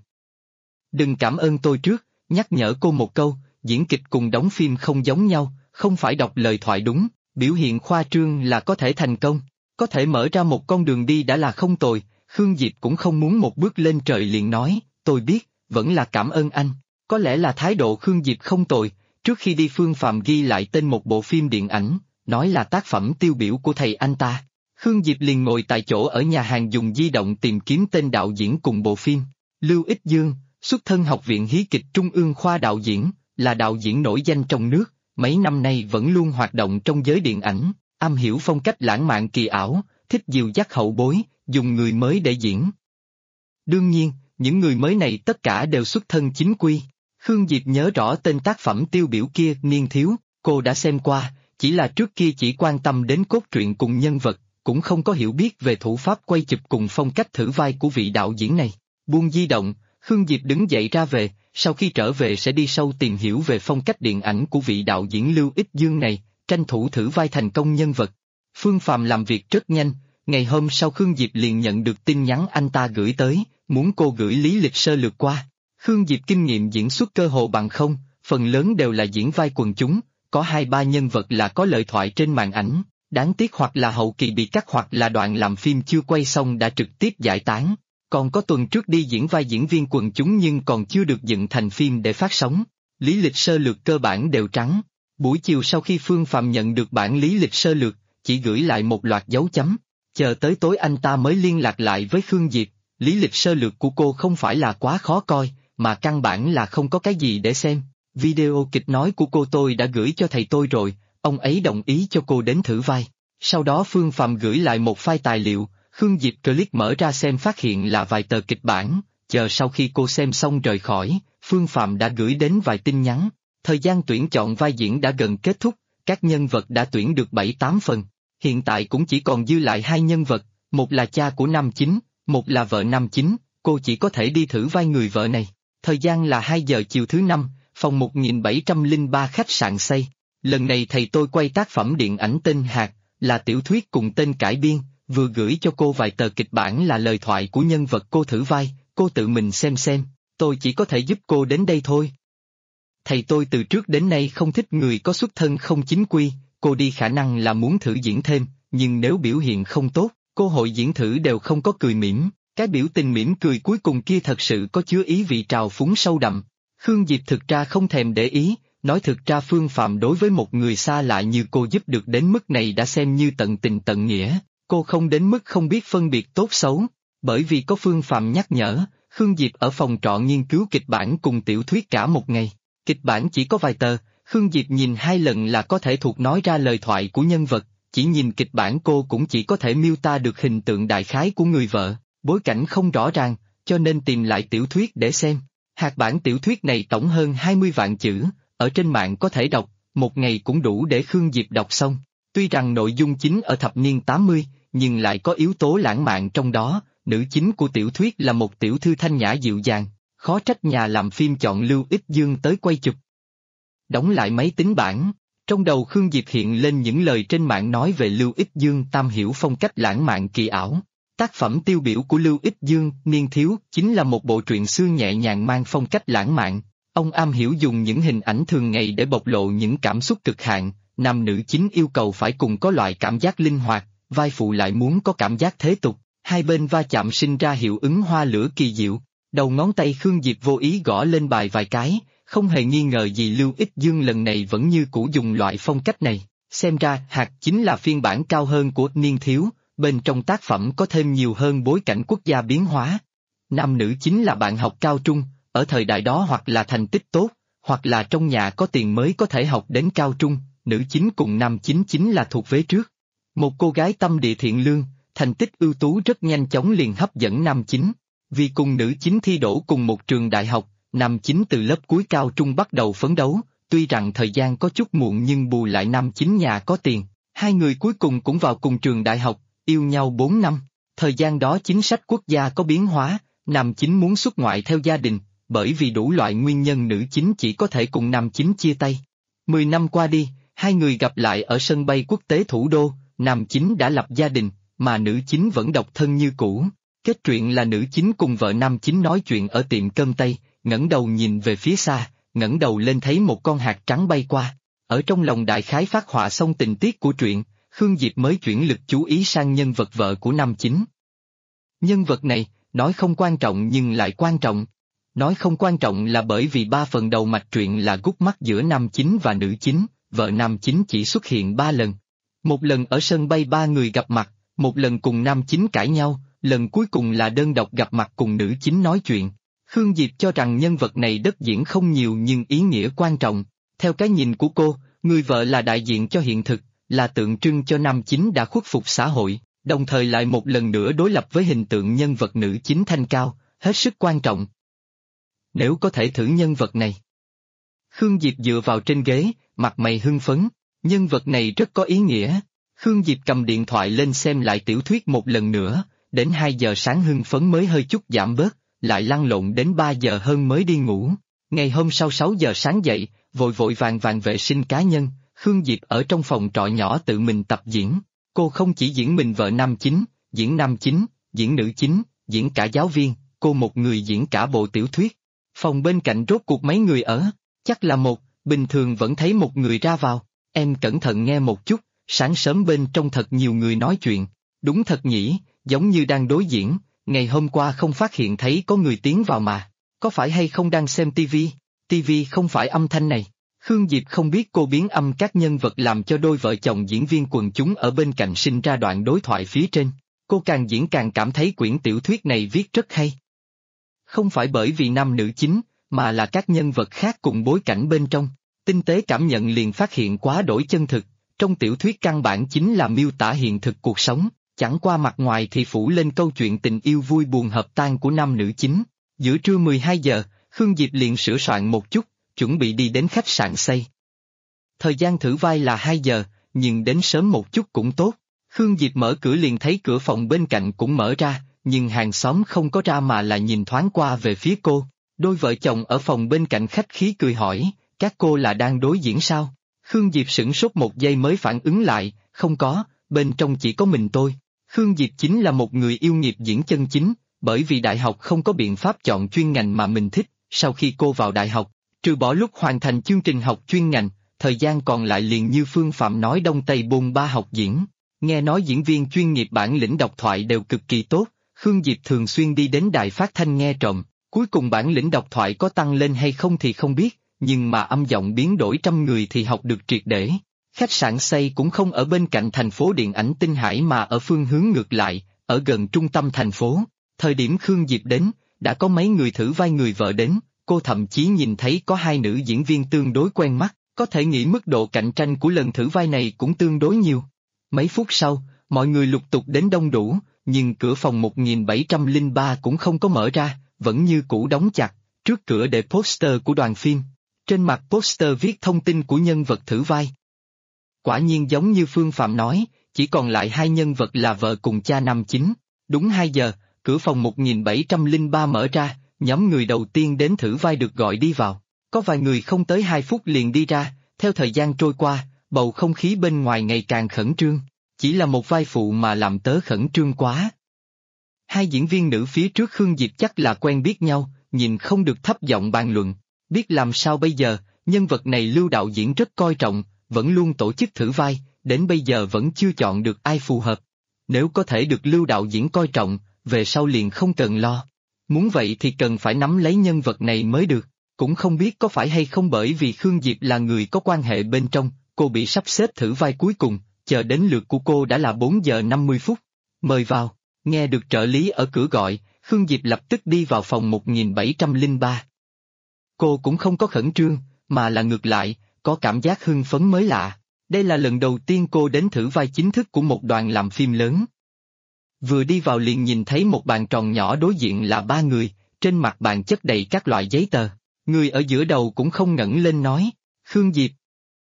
Đừng cảm ơn tôi trước, nhắc nhở cô một câu, diễn kịch cùng đóng phim không giống nhau, không phải đọc lời thoại đúng, biểu hiện khoa trương là có thể thành công, có thể mở ra một con đường đi đã là không tồi. Khương Diệp cũng không muốn một bước lên trời liền nói, tôi biết, vẫn là cảm ơn anh. Có lẽ là thái độ Khương Diệp không tồi, trước khi đi Phương Phạm ghi lại tên một bộ phim điện ảnh, nói là tác phẩm tiêu biểu của thầy anh ta. Khương Diệp liền ngồi tại chỗ ở nhà hàng dùng di động tìm kiếm tên đạo diễn cùng bộ phim. Lưu Ích Dương, xuất thân Học viện Hí kịch Trung ương khoa đạo diễn, là đạo diễn nổi danh trong nước, mấy năm nay vẫn luôn hoạt động trong giới điện ảnh, am hiểu phong cách lãng mạn kỳ ảo, thích dìu dắt hậu bối, dùng người mới để diễn. Đương nhiên, những người mới này tất cả đều xuất thân chính quy. Khương Diệp nhớ rõ tên tác phẩm tiêu biểu kia, Niên Thiếu, cô đã xem qua, chỉ là trước kia chỉ quan tâm đến cốt truyện cùng nhân vật, cũng không có hiểu biết về thủ pháp quay chụp cùng phong cách thử vai của vị đạo diễn này. Buông di động, Khương Diệp đứng dậy ra về, sau khi trở về sẽ đi sâu tìm hiểu về phong cách điện ảnh của vị đạo diễn Lưu Ích Dương này, tranh thủ thử vai thành công nhân vật. Phương Phạm làm việc rất nhanh, ngày hôm sau Khương Diệp liền nhận được tin nhắn anh ta gửi tới, muốn cô gửi lý lịch sơ lược qua. Khương Diệp kinh nghiệm diễn xuất cơ hồ bằng không, phần lớn đều là diễn vai quần chúng, có 2-3 nhân vật là có lời thoại trên màn ảnh, đáng tiếc hoặc là hậu kỳ bị cắt hoặc là đoạn làm phim chưa quay xong đã trực tiếp giải tán. Còn có tuần trước đi diễn vai diễn viên quần chúng nhưng còn chưa được dựng thành phim để phát sóng. Lý lịch sơ lược cơ bản đều trắng. Buổi chiều sau khi Phương Phạm nhận được bản lý lịch sơ lược, chỉ gửi lại một loạt dấu chấm. Chờ tới tối anh ta mới liên lạc lại với Khương Diệp. Lý lịch sơ lược của cô không phải là quá khó coi, mà căn bản là không có cái gì để xem. Video kịch nói của cô tôi đã gửi cho thầy tôi rồi, ông ấy đồng ý cho cô đến thử vai. Sau đó Phương Phạm gửi lại một file tài liệu, Khương Diệp click mở ra xem phát hiện là vài tờ kịch bản, chờ sau khi cô xem xong rời khỏi, Phương Phạm đã gửi đến vài tin nhắn. Thời gian tuyển chọn vai diễn đã gần kết thúc, các nhân vật đã tuyển được 7-8 phần. Hiện tại cũng chỉ còn dư lại 2 nhân vật, một là cha của nam chính, một là vợ nam chính, cô chỉ có thể đi thử vai người vợ này. Thời gian là 2 giờ chiều thứ Năm, phòng 1703 khách sạn xây. Lần này thầy tôi quay tác phẩm điện ảnh tên Hạt, là tiểu thuyết cùng tên cải biên, vừa gửi cho cô vài tờ kịch bản là lời thoại của nhân vật cô thử vai, cô tự mình xem, tôi chỉ có thể giúp cô đến đây thôi. Thầy tôi từ trước đến nay không thích người có xuất thân không chính quy, cô đi khả năng là muốn thử diễn thêm, nhưng nếu biểu hiện không tốt, cô hội diễn thử đều không có cười mỉm. Cái biểu tình mỉm cười cuối cùng kia thật sự có chứa ý vị trào phúng sâu đậm. Khương Diệp thực ra không thèm để ý, nói thực ra Phương Phạm đối với một người xa lạ như cô giúp được đến mức này đã xem như tận tình tận nghĩa, cô không đến mức không biết phân biệt tốt xấu. Bởi vì có Phương Phạm nhắc nhở, Khương Diệp ở phòng trọ nghiên cứu kịch bản cùng tiểu thuyết cả một ngày. Kịch bản chỉ có vài tờ, Khương Diệp nhìn 2 lần là có thể thuộc nói ra lời thoại của nhân vật, chỉ nhìn kịch bản cô cũng chỉ có thể miêu tả được hình tượng đại khái của người vợ. Bối cảnh không rõ ràng, cho nên tìm lại tiểu thuyết để xem. Hạt bản tiểu thuyết này tổng hơn 20 vạn chữ, ở trên mạng có thể đọc, một ngày cũng đủ để Khương Diệp đọc xong. Tuy rằng nội dung chính ở thập niên 80, nhưng lại có yếu tố lãng mạn trong đó, nữ chính của tiểu thuyết là một tiểu thư thanh nhã dịu dàng, khó trách nhà làm phim chọn Lưu Ích Dương tới quay chụp. Đóng lại máy tính bảng, trong đầu Khương Diệp hiện lên những lời trên mạng nói về Lưu Ích Dương tam hiểu phong cách lãng mạn kỳ ảo. Tác phẩm tiêu biểu của Lưu Ích Dương, Niên Thiếu, chính là một bộ truyện xưa nhẹ nhàng mang phong cách lãng mạn. Ông am hiểu dùng những hình ảnh thường ngày để bộc lộ những cảm xúc cực hạn, nam nữ chính yêu cầu phải cùng có loại cảm giác linh hoạt, vai phụ lại muốn có cảm giác thế tục, hai bên va chạm sinh ra hiệu ứng hoa lửa kỳ diệu. Đầu ngón tay Khương Diệp vô ý gõ lên bài vài cái, không hề nghi ngờ gì Lưu Ích Dương lần này vẫn như cũ dùng loại phong cách này. Xem ra Hạt chính là phiên bản cao hơn của Niên Thiếu. Bên trong tác phẩm có thêm nhiều hơn bối cảnh quốc gia biến hóa. Nam nữ chính là bạn học cao trung, ở thời đại đó hoặc là thành tích tốt, hoặc là trong nhà có tiền mới có thể học đến cao trung, nữ chính cùng nam chính là thuộc vế trước. Một cô gái tâm địa thiện lương, thành tích ưu tú rất nhanh chóng liền hấp dẫn nam chính. Vì cùng nữ chính thi đỗ cùng một trường đại học, nam chính từ lớp cuối cao trung bắt đầu phấn đấu, tuy rằng thời gian có chút muộn nhưng bù lại nam chính nhà có tiền. Hai người cuối cùng cũng vào cùng trường đại học. Yêu nhau 4 năm, thời gian đó chính sách quốc gia có biến hóa, nam chính muốn xuất ngoại theo gia đình, bởi vì đủ loại nguyên nhân nữ chính chỉ có thể cùng nam chính chia tay. 10 năm qua đi, hai người gặp lại ở sân bay quốc tế thủ đô, nam chính đã lập gia đình, mà nữ chính vẫn độc thân như cũ. Kết truyện là nữ chính cùng vợ nam chính nói chuyện ở tiệm cơm Tây, ngẩng đầu nhìn về phía xa, ngẩng đầu lên thấy một con hạt trắng bay qua. Ở trong lòng đại khái phát họa xong tình tiết của truyện, Khương Diệp mới chuyển lực chú ý sang nhân vật vợ của nam chính. Nhân vật này, nói không quan trọng nhưng lại quan trọng. Nói không quan trọng là bởi vì 3 phần đầu mạch truyện là gút mắt giữa nam chính và nữ chính, vợ nam chính chỉ xuất hiện 3 lần. Một lần ở sân bay 3 người gặp mặt, một lần cùng nam chính cãi nhau, lần cuối cùng là đơn độc gặp mặt cùng nữ chính nói chuyện. Khương Diệp cho rằng nhân vật này đất diễn không nhiều nhưng ý nghĩa quan trọng. Theo cái nhìn của cô, người vợ là đại diện cho hiện thực, là tượng trưng cho nam chính đã khuất phục xã hội, đồng thời lại một lần nữa đối lập với hình tượng nhân vật nữ chính thanh cao, hết sức quan trọng. Nếu có thể thử nhân vật này. Khương Diệp dựa vào trên ghế, mặt mày hưng phấn, nhân vật này rất có ý nghĩa. Khương Diệp cầm điện thoại lên xem lại tiểu thuyết một lần nữa, đến 2 giờ sáng hưng phấn mới hơi chút giảm bớt, lại lăn lộn đến 3 giờ hơn mới đi ngủ. Ngày hôm sau 6 giờ sáng dậy, vội vội vàng vệ sinh cá nhân, Khương Diệp ở trong phòng trọ nhỏ tự mình tập diễn. Cô không chỉ diễn mình vợ nam chính, diễn nam chính, diễn nữ chính, diễn cả giáo viên, cô một người diễn cả bộ tiểu thuyết. Phòng bên cạnh rốt cuộc mấy người ở, chắc là một, bình thường vẫn thấy một người ra vào. Em cẩn thận nghe một chút, sáng sớm bên trong thật nhiều người nói chuyện. Đúng thật nhỉ, giống như đang đối diễn, ngày hôm qua không phát hiện thấy có người tiến vào mà. Có phải hay không đang xem tivi? Tivi không phải âm thanh này. Khương Diệp không biết cô biến âm các nhân vật làm cho đôi vợ chồng diễn viên quần chúng ở bên cạnh sinh ra đoạn đối thoại phía trên. Cô càng diễn càng cảm thấy quyển tiểu thuyết này viết rất hay. Không phải bởi vì nam nữ chính, mà là các nhân vật khác cùng bối cảnh bên trong. Tinh tế cảm nhận liền phát hiện quá đổi chân thực. Trong tiểu thuyết căn bản chính là miêu tả hiện thực cuộc sống, chẳng qua mặt ngoài thì phủ lên câu chuyện tình yêu vui buồn hợp tan của nam nữ chính. Giữa trưa 12 giờ, Khương Diệp liền sửa soạn một chút, chuẩn bị đi đến khách sạn xây. Thời gian thử vai là 2 giờ, nhưng đến sớm một chút cũng tốt. Khương Diệp mở cửa liền thấy cửa phòng bên cạnh cũng mở ra, nhưng hàng xóm không có ra mà là nhìn thoáng qua về phía cô. Đôi vợ chồng ở phòng bên cạnh khách khí cười hỏi, các cô là đang đối diễn sao? Khương Diệp sửng sốt một giây mới phản ứng lại, không có, bên trong chỉ có mình tôi. Khương Diệp chính là một người yêu nghiệp diễn chân chính, bởi vì đại học không có biện pháp chọn chuyên ngành mà mình thích, sau khi cô vào đại học, trừ bỏ lúc hoàn thành chương trình học chuyên ngành, thời gian còn lại liền như Phương Phạm nói đông tây bôn ba học diễn. Nghe nói diễn viên chuyên nghiệp bản lĩnh độc thoại đều cực kỳ tốt, Khương Diệp thường xuyên đi đến đài phát thanh nghe trộm, cuối cùng bản lĩnh độc thoại có tăng lên hay không thì không biết, nhưng mà âm giọng biến đổi trăm người thì học được triệt để. Khách sạn xây cũng không ở bên cạnh thành phố điện ảnh Tinh Hải mà ở phương hướng ngược lại, ở gần trung tâm thành phố. Thời điểm Khương Diệp đến, đã có mấy người thử vai người vợ đến, cô thậm chí nhìn thấy có 2 nữ diễn viên tương đối quen mắt, có thể nghĩ mức độ cạnh tranh của lần thử vai này cũng tương đối nhiều. Mấy phút sau, mọi người lục tục đến đông đủ, nhưng cửa phòng 1703 cũng không có mở ra, vẫn như cũ đóng chặt, trước cửa để poster của đoàn phim. Trên mặt poster viết thông tin của nhân vật thử vai. Quả nhiên giống như Phương Phạm nói, chỉ còn lại 2 nhân vật là vợ cùng cha nam chính. Đúng 2 giờ, cửa phòng 1703 mở ra, nhóm người đầu tiên đến thử vai được gọi đi vào. Có vài người không tới 2 phút liền đi ra, theo thời gian trôi qua, bầu không khí bên ngoài ngày càng khẩn trương. Chỉ là một vai phụ mà làm tớ khẩn trương quá. 2 diễn viên nữ phía trước Khương Diệp chắc là quen biết nhau, nhìn không được thấp giọng bàn luận. Biết làm sao bây giờ, nhân vật này Lưu đạo diễn rất coi trọng, vẫn luôn tổ chức thử vai, đến bây giờ vẫn chưa chọn được ai phù hợp. Nếu có thể được Lưu đạo diễn coi trọng, về sau liền không cần lo. Muốn vậy thì cần phải nắm lấy nhân vật này mới được, cũng không biết có phải hay không bởi vì Khương Diệp là người có quan hệ bên trong, cô bị sắp xếp thử vai cuối cùng, chờ đến lượt của cô đã là 4 giờ 50 phút. Mời vào, nghe được trợ lý ở cửa gọi, Khương Diệp lập tức đi vào phòng 1703. Cô cũng không có khẩn trương, mà là ngược lại, có cảm giác hưng phấn mới lạ. Đây là lần đầu tiên cô đến thử vai chính thức của một đoàn làm phim lớn. Vừa đi vào liền nhìn thấy một bàn tròn nhỏ đối diện là 3 người, trên mặt bàn chất đầy các loại giấy tờ. Người ở giữa đầu cũng không ngẩng lên nói, Khương Diệp.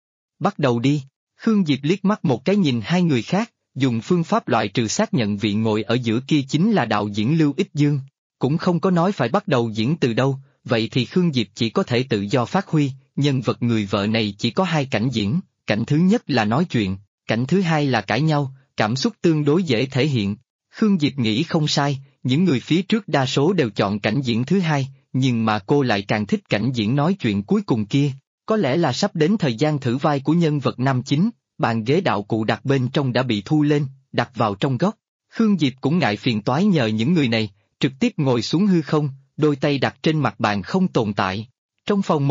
Bắt đầu đi. Khương Diệp liếc mắt một cái nhìn 2 người khác, dùng phương pháp loại trừ xác nhận vị ngồi ở giữa kia chính là đạo diễn Lưu Ích Dương. Cũng không có nói phải bắt đầu diễn từ đâu, vậy thì Khương Diệp chỉ có thể tự do phát huy, nhân vật người vợ này chỉ có 2 cảnh diễn, cảnh thứ nhất là nói chuyện, cảnh thứ hai là cãi nhau, cảm xúc tương đối dễ thể hiện. Khương Diệp nghĩ không sai, những người phía trước đa số đều chọn cảnh diễn thứ hai, nhưng mà cô lại càng thích cảnh diễn nói chuyện cuối cùng kia. Có lẽ là sắp đến thời gian thử vai của nhân vật nam chính, bàn ghế đạo cụ đặt bên trong đã bị thu lên, đặt vào trong góc. Khương Diệp cũng ngại phiền toái nhờ những người này, trực tiếp ngồi xuống hư không, đôi tay đặt trên mặt bàn không tồn tại. Trong phòng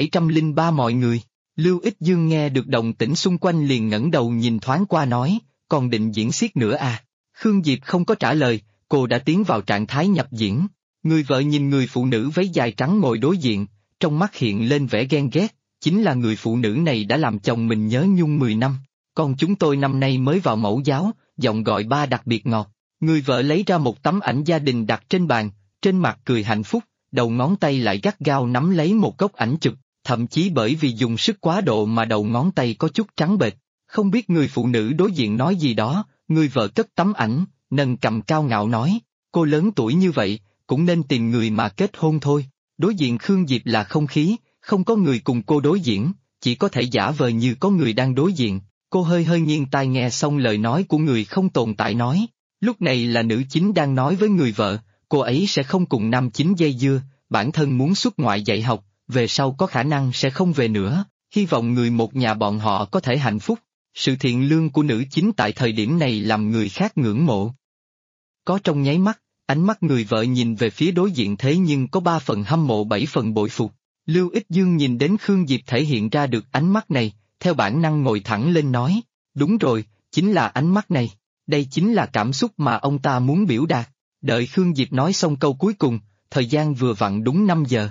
1703 mọi người, Lưu Ích Dương nghe được động tĩnh xung quanh liền ngẩng đầu nhìn thoáng qua nói, còn định diễn xiết nữa à? Khương Diệp không có trả lời, cô đã tiến vào trạng thái nhập diễn. Người vợ nhìn người phụ nữ váy dài trắng ngồi đối diện, trong mắt hiện lên vẻ ghen ghét, chính là người phụ nữ này đã làm chồng mình nhớ nhung 10 năm. Còn chúng tôi năm nay mới vào mẫu giáo, giọng gọi ba đặc biệt ngọt. Người vợ lấy ra một tấm ảnh gia đình đặt trên bàn, trên mặt cười hạnh phúc, đầu ngón tay lại gắt gao nắm lấy một góc ảnh chụp, thậm chí bởi vì dùng sức quá độ mà đầu ngón tay có chút trắng bệch. Không biết người phụ nữ đối diện nói gì đó, người vợ cất tấm ảnh, nâng cầm cao ngạo nói, cô lớn tuổi như vậy, cũng nên tìm người mà kết hôn thôi. Đối diện Khương Diệp là không khí, không có người cùng cô đối diễn, chỉ có thể giả vờ như có người đang đối diện. Cô hơi hơi nghiêng tai nghe xong lời nói của người không tồn tại nói, lúc này là nữ chính đang nói với người vợ, cô ấy sẽ không cùng nam chính dây dưa, bản thân muốn xuất ngoại dạy học, về sau có khả năng sẽ không về nữa, hy vọng người một nhà bọn họ có thể hạnh phúc. Sự thiện lương của nữ chính tại thời điểm này làm người khác ngưỡng mộ. Có trong nháy mắt, ánh mắt người vợ nhìn về phía đối diện thế nhưng có 3 phần hâm mộ 7 phần bội phục. Lưu Ích Dương nhìn đến Khương Diệp thể hiện ra được ánh mắt này, theo bản năng ngồi thẳng lên nói, đúng rồi, chính là ánh mắt này, đây chính là cảm xúc mà ông ta muốn biểu đạt. Đợi Khương Diệp nói xong câu cuối cùng, thời gian vừa vặn đúng 5 giờ.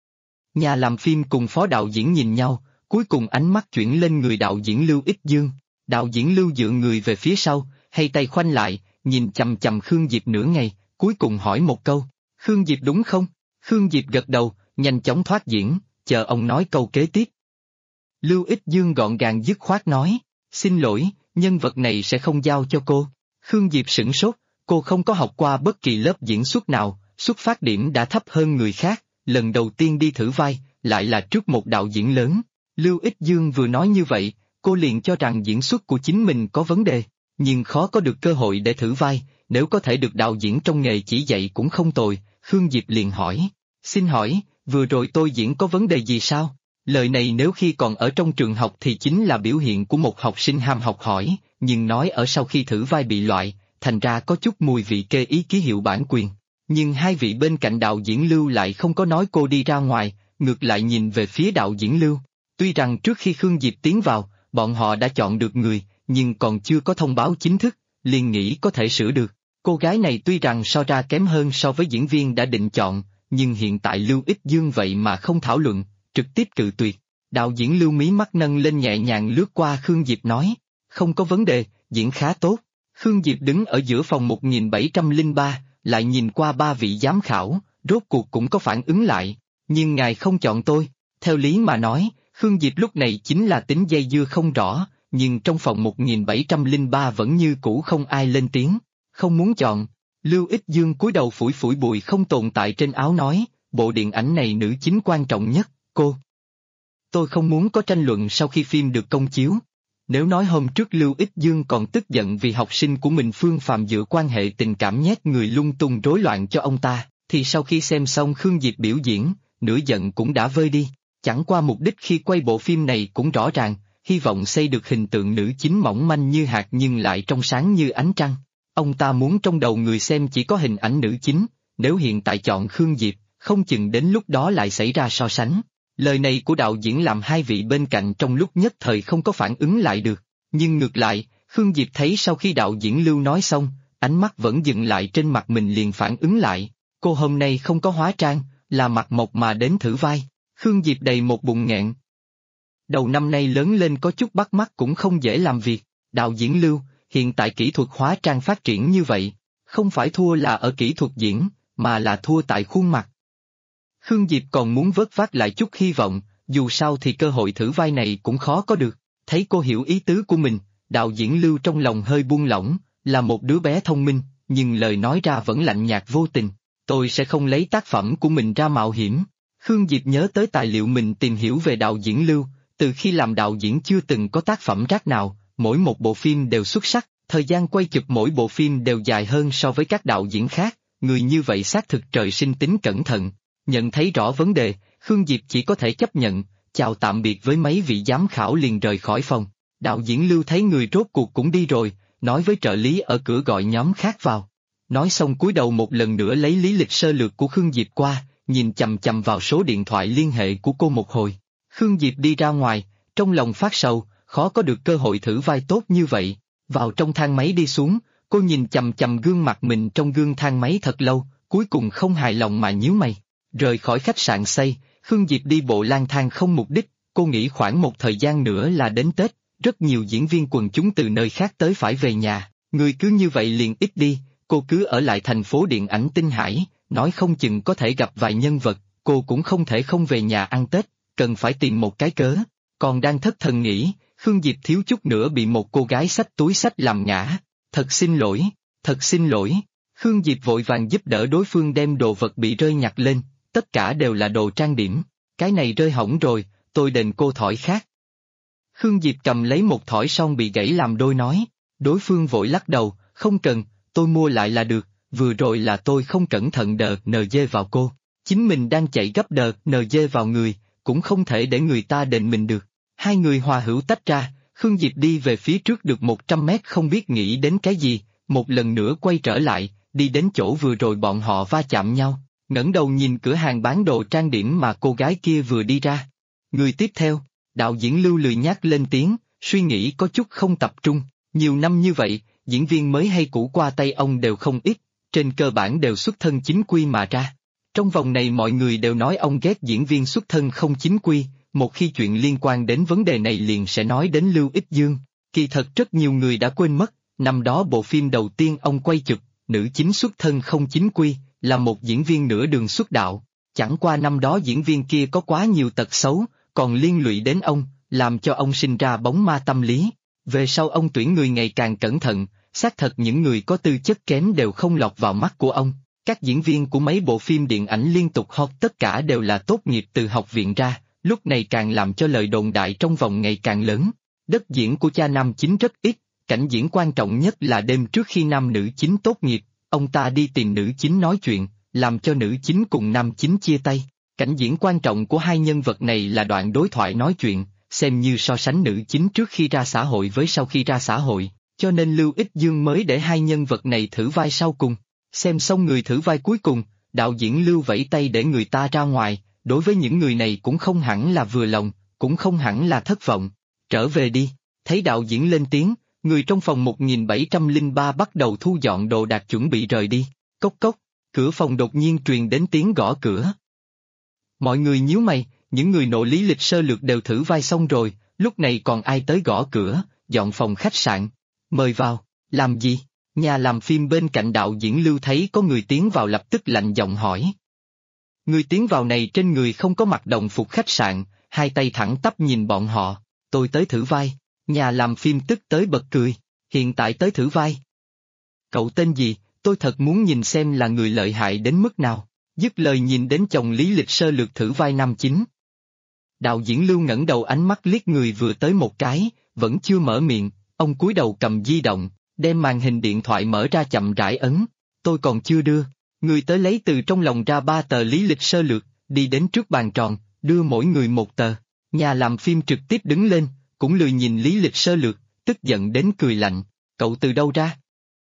Nhà làm phim cùng phó đạo diễn nhìn nhau, cuối cùng ánh mắt chuyển lên người đạo diễn Lưu Ích Dương. Đạo diễn Lưu dựa người về phía sau, hay tay khoanh lại, nhìn chằm chằm Khương Diệp nửa ngày, cuối cùng hỏi một câu, Khương Diệp đúng không? Khương Diệp gật đầu, nhanh chóng thoát diễn, chờ ông nói câu kế tiếp. Lưu Ích Dương gọn gàng dứt khoát nói, xin lỗi, nhân vật này sẽ không giao cho cô. Khương Diệp sửng sốt, cô không có học qua bất kỳ lớp diễn xuất nào, xuất phát điểm đã thấp hơn người khác, lần đầu tiên đi thử vai, lại là trước một đạo diễn lớn. Lưu Ích Dương vừa nói như vậy, cô liền cho rằng diễn xuất của chính mình có vấn đề, nhưng khó có được cơ hội để thử vai, nếu có thể được đạo diễn trong nghề chỉ dạy cũng không tồi. Khương Diệp liền hỏi, xin hỏi, vừa rồi tôi diễn có vấn đề gì sao? Lời này nếu khi còn ở trong trường học thì chính là biểu hiện của một học sinh ham học hỏi, nhưng nói ở sau khi thử vai bị loại, thành ra có chút mùi vị kê ý ký hiệu bản quyền. Nhưng hai vị bên cạnh đạo diễn Lưu lại không có nói cô đi ra ngoài, ngược lại nhìn về phía đạo diễn Lưu. Tuy rằng trước khi Khương Diệp tiến vào, bọn họ đã chọn được người, nhưng còn chưa có thông báo chính thức, liền nghĩ có thể sửa được. Cô gái này tuy rằng so ra kém hơn so với diễn viên đã định chọn, nhưng hiện tại Lưu Ích Dương vậy mà không thảo luận, trực tiếp cự tuyệt. Đạo diễn Lưu mí mắt nâng lên nhẹ nhàng lướt qua Khương Diệp nói, không có vấn đề, diễn khá tốt. Khương Diệp đứng ở giữa phòng 1703, lại nhìn qua ba vị giám khảo, rốt cuộc cũng có phản ứng lại, nhưng ngài không chọn tôi. Theo lý mà nói, Khương Diệp lúc này chính là tính dây dưa không rõ, nhưng trong phòng 1703 vẫn như cũ không ai lên tiếng, không muốn chọn. Lưu Ích Dương cúi đầu phủi phủi bụi không tồn tại trên áo nói, bộ điện ảnh này nữ chính quan trọng nhất, cô. Tôi không muốn có tranh luận sau khi phim được công chiếu. Nếu nói hôm trước Lưu Ích Dương còn tức giận vì học sinh của mình Phương Phàm dựa quan hệ tình cảm nhét người lung tung rối loạn cho ông ta, thì sau khi xem xong Khương Diệp biểu diễn, nửa giận cũng đã vơi đi. Chẳng qua mục đích khi quay bộ phim này cũng rõ ràng, hy vọng xây được hình tượng nữ chính mỏng manh như hạt nhưng lại trong sáng như ánh trăng. Ông ta muốn trong đầu người xem chỉ có hình ảnh nữ chính, nếu hiện tại chọn Khương Diệp, không chừng đến lúc đó lại xảy ra so sánh. Lời này của đạo diễn làm hai vị bên cạnh trong lúc nhất thời không có phản ứng lại được, nhưng ngược lại, Khương Diệp thấy sau khi đạo diễn Lưu nói xong, ánh mắt vẫn dừng lại trên mặt mình liền phản ứng lại, cô hôm nay không có hóa trang, là mặt mộc mà đến thử vai. Khương Diệp đầy một bụng nghẹn. Đầu năm nay lớn lên có chút bắt mắt cũng không dễ làm việc, đạo diễn Lưu, hiện tại kỹ thuật hóa trang phát triển như vậy, không phải thua là ở kỹ thuật diễn, mà là thua tại khuôn mặt. Khương Diệp còn muốn vớt vát lại chút hy vọng, dù sao thì cơ hội thử vai này cũng khó có được. Thấy cô hiểu ý tứ của mình, đạo diễn Lưu trong lòng hơi buông lỏng, là một đứa bé thông minh, nhưng lời nói ra vẫn lạnh nhạt vô tình. Tôi sẽ không lấy tác phẩm của mình ra mạo hiểm. Khương Diệp nhớ tới tài liệu mình tìm hiểu về đạo diễn Lưu, từ khi làm đạo diễn chưa từng có tác phẩm rác nào, mỗi một bộ phim đều xuất sắc, thời gian quay chụp mỗi bộ phim đều dài hơn so với các đạo diễn khác, người như vậy xác thực trời sinh tính cẩn thận. Nhận thấy rõ vấn đề, Khương Diệp chỉ có thể chấp nhận, chào tạm biệt với mấy vị giám khảo liền rời khỏi phòng. Đạo diễn Lưu thấy người rốt cuộc cũng đi rồi, nói với trợ lý ở cửa gọi nhóm khác vào. Nói xong cúi đầu một lần nữa lấy lý lịch sơ lược của Khương Diệp qua, nhìn chằm chằm vào số điện thoại liên hệ của cô một hồi. Khương Diệp đi ra ngoài, trong lòng phát sầu, khó có được cơ hội thử vai tốt như vậy. Vào trong thang máy đi xuống, cô nhìn chằm chằm gương mặt mình trong gương thang máy thật lâu, cuối cùng không hài lòng mà nhíu mày. Rời khỏi khách sạn xây, Khương Diệp đi bộ lang thang không mục đích, cô nghĩ khoảng một thời gian nữa là đến Tết, rất nhiều diễn viên quần chúng từ nơi khác tới phải về nhà, người cứ như vậy liền ít đi, cô cứ ở lại thành phố điện ảnh Tinh Hải, nói không chừng có thể gặp vài nhân vật, cô cũng không thể không về nhà ăn Tết, cần phải tìm một cái cớ. Còn đang thất thần nghĩ, Khương Diệp thiếu chút nữa bị một cô gái xách túi xách làm ngã. Thật xin lỗi, thật xin lỗi. Khương Diệp vội vàng giúp đỡ đối phương đem đồ vật bị rơi nhặt lên, tất cả đều là đồ trang điểm. Cái này rơi hỏng rồi, tôi đền cô thỏi khác. Khương Diệp cầm lấy một thỏi son bị gãy làm đôi nói, đối phương vội lắc đầu, không cần, tôi mua lại là được, vừa rồi là tôi không cẩn thận đờ NG vào cô. Chính mình đang chạy gấp đờ NG vào người, cũng không thể để người ta đền mình được. Hai người hòa hữu tách ra, Khương Diệp đi về phía trước được 100 mét không biết nghĩ đến cái gì, một lần nữa quay trở lại, đi đến chỗ vừa rồi bọn họ va chạm nhau, ngẩng đầu nhìn cửa hàng bán đồ trang điểm mà cô gái kia vừa đi ra. Người tiếp theo, đạo diễn Lưu lười nhác lên tiếng, suy nghĩ có chút không tập trung, nhiều năm như vậy, diễn viên mới hay cũ qua tay ông đều không ít, trên cơ bản đều xuất thân chính quy mà ra. Trong vòng này mọi người đều nói ông ghét diễn viên xuất thân không chính quy, một khi chuyện liên quan đến vấn đề này liền sẽ nói đến Lưu Ích Dương. Kỳ thật rất nhiều người đã quên mất, năm đó bộ phim đầu tiên ông quay chụp, nữ chính xuất thân không chính quy, là một diễn viên nửa đường xuất đạo. Chẳng qua năm đó diễn viên kia có quá nhiều tật xấu, còn liên lụy đến ông, làm cho ông sinh ra bóng ma tâm lý. Về sau ông tuyển người ngày càng cẩn thận, xác thật những người có tư chất kém đều không lọt vào mắt của ông. Các diễn viên của mấy bộ phim điện ảnh liên tục hot tất cả đều là tốt nghiệp từ học viện ra, lúc này càng làm cho lời đồn đại trong vòng ngày càng lớn. Đất diễn của cha nam chính rất ít, cảnh diễn quan trọng nhất là đêm trước khi nam nữ chính tốt nghiệp, ông ta đi tìm nữ chính nói chuyện, làm cho nữ chính cùng nam chính chia tay. Cảnh diễn quan trọng của hai nhân vật này là đoạn đối thoại nói chuyện, xem như so sánh nữ chính trước khi ra xã hội với sau khi ra xã hội, cho nên Lưu Ích Dương mới để hai nhân vật này thử vai sau cùng. Xem xong người thử vai cuối cùng, đạo diễn Lưu vẫy tay để người ta ra ngoài, đối với những người này cũng không hẳn là vừa lòng, cũng không hẳn là thất vọng. Trở về đi, thấy đạo diễn lên tiếng, người trong phòng 1703 bắt đầu thu dọn đồ đạc chuẩn bị rời đi. Cốc cốc, cửa phòng đột nhiên truyền đến tiếng gõ cửa. Mọi người nhíu mày, những người nộ lý lịch sơ lược đều thử vai xong rồi, lúc này còn ai tới gõ cửa, dọn phòng khách sạn. Mời vào, làm gì? Nhà làm phim bên cạnh đạo diễn Lưu thấy có người tiến vào lập tức lạnh giọng hỏi. Người tiến vào này trên người không có mặc đồng phục khách sạn, hai tay thẳng tắp nhìn bọn họ, tôi tới thử vai. Nhà làm phim tức tới bật cười, hiện tại tới thử vai. Cậu tên gì, tôi thật muốn nhìn xem là người lợi hại đến mức nào. Dứt lời nhìn đến chồng lý lịch sơ lược thử vai nam chính. Đạo diễn Lưu ngẩng đầu ánh mắt liếc người vừa tới một cái, vẫn chưa mở miệng, ông cúi đầu cầm di động, đem màn hình điện thoại mở ra chậm rãi ấn. Tôi còn chưa đưa, người tới lấy từ trong lòng ra 3 tờ lý lịch sơ lược, đi đến trước bàn tròn, đưa mỗi người 1 tờ. Nhà làm phim trực tiếp đứng lên, cũng lười nhìn lý lịch sơ lược, tức giận đến cười lạnh. Cậu từ đâu ra?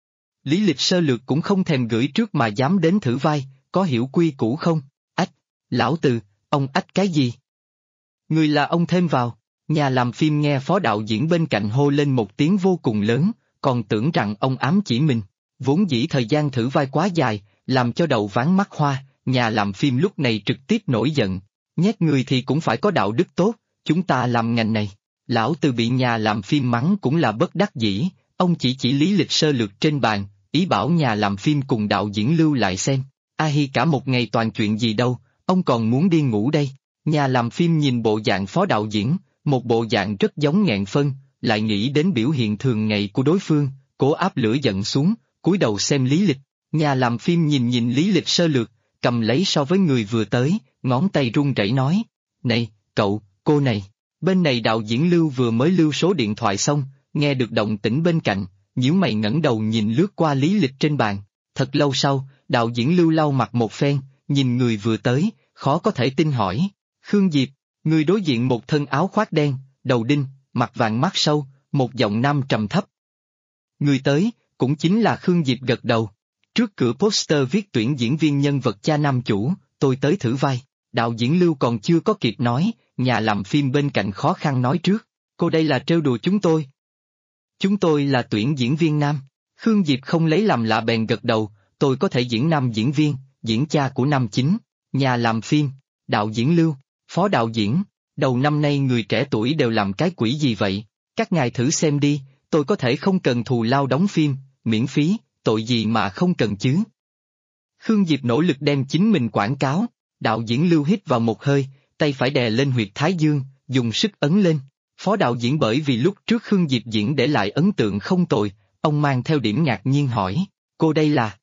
Lý lịch sơ lược cũng không thèm gửi trước mà dám đến thử vai, có hiểu quy củ không? Ách, lão Từ, ông ách cái gì? Người là ông thêm vào. Nhà làm phim nghe phó đạo diễn bên cạnh hô lên một tiếng vô cùng lớn, còn tưởng rằng ông ám chỉ mình. Vốn dĩ thời gian thử vai quá dài, làm cho đầu ván mắt hoa, nhà làm phim lúc này trực tiếp nổi giận. Nhét người thì cũng phải có đạo đức tốt, chúng ta làm ngành này. Lão Từ bị nhà làm phim mắng cũng là bất đắc dĩ, ông chỉ lý lịch sơ lược trên bàn, ý bảo nhà làm phim cùng đạo diễn Lưu lại xem. A hi cả một ngày toàn chuyện gì đâu, ông còn muốn đi ngủ đây. Nhà làm phim nhìn bộ dạng phó đạo diễn, một bộ dạng rất giống nghẹn phân, lại nghĩ đến biểu hiện thường ngày của đối phương, cố áp lửa giận xuống, cúi đầu xem lý lịch. Nhà làm phim nhìn lý lịch sơ lược, cầm lấy so với người vừa tới, ngón tay run rẩy nói. Này, cậu, cô này. Bên này đạo diễn Lưu vừa mới lưu số điện thoại xong, nghe được động tĩnh bên cạnh, nhíu mày ngẩng đầu nhìn lướt qua lý lịch trên bàn. Thật lâu sau, đạo diễn Lưu lau mặt một phen, nhìn người vừa tới, khó có thể tin hỏi. Khương Diệp, người đối diện một thân áo khoác đen, đầu đinh, mặt vàng mắt sâu, một giọng nam trầm thấp. Người tới, cũng chính là Khương Diệp gật đầu. Trước cửa poster viết tuyển diễn viên nhân vật cha nam chủ, tôi tới thử vai. Đạo diễn Lưu còn chưa có kịp nói, nhà làm phim bên cạnh khó khăn nói trước. Cô đây là trêu đùa chúng tôi. Chúng tôi là tuyển diễn viên nam. Khương Diệp không lấy làm lạ bèn gật đầu, tôi có thể diễn nam diễn viên, diễn cha của nam chính. Nhà làm phim, đạo diễn Lưu, phó đạo diễn, đầu năm nay người trẻ tuổi đều làm cái quỷ gì vậy? Các ngài thử xem đi, tôi có thể không cần thù lao đóng phim, miễn phí, tội gì mà không cần chứ? Khương Diệp nỗ lực đem chính mình quảng cáo, đạo diễn Lưu hít vào một hơi, tay phải đè lên huyệt thái dương, dùng sức ấn lên. Phó đạo diễn bởi vì lúc trước Khương Diệp diễn để lại ấn tượng không tồi, ông mang theo điểm ngạc nhiên hỏi, cô đây là?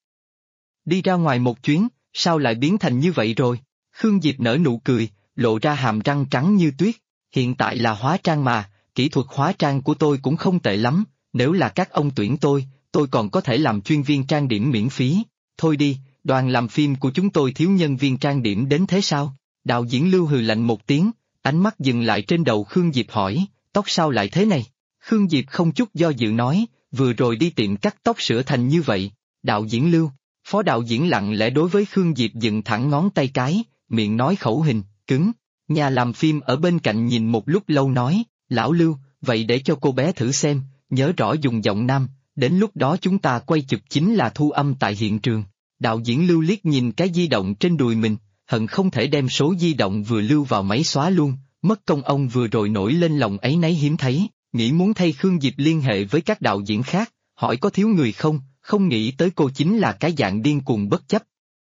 Đi ra ngoài một chuyến, sao lại biến thành như vậy rồi? Khương Diệp nở nụ cười, lộ ra hàm răng trắng như tuyết, hiện tại là hóa trang mà, kỹ thuật hóa trang của tôi cũng không tệ lắm, nếu là các ông tuyển tôi còn có thể làm chuyên viên trang điểm miễn phí. Thôi đi, đoàn làm phim của chúng tôi thiếu nhân viên trang điểm đến thế sao? Đạo diễn Lưu hừ lạnh một tiếng, ánh mắt dừng lại trên đầu Khương Diệp hỏi, tóc sao lại thế này? Khương Diệp không chút do dự nói, vừa rồi đi tiệm cắt tóc sửa thành như vậy. Đạo diễn Lưu, phó đạo diễn lặng lẽ đối với Khương Diệp dựng thẳng ngón tay cái, miệng nói khẩu hình, cứng. Nhà làm phim ở bên cạnh nhìn một lúc lâu nói, lão Lưu, vậy để cho cô bé thử xem, nhớ rõ dùng giọng nam, đến lúc đó chúng ta quay chụp chính là thu âm tại hiện trường. Đạo diễn Lưu liếc nhìn cái di động trên đùi mình, hận không thể đem số di động vừa lưu vào máy xóa luôn, mất công ông vừa rồi nổi lên lòng áy náy hiếm thấy, nghĩ muốn thay Khương Diệp liên hệ với các đạo diễn khác, hỏi có thiếu người không, không nghĩ tới cô chính là cái dạng điên cuồng bất chấp.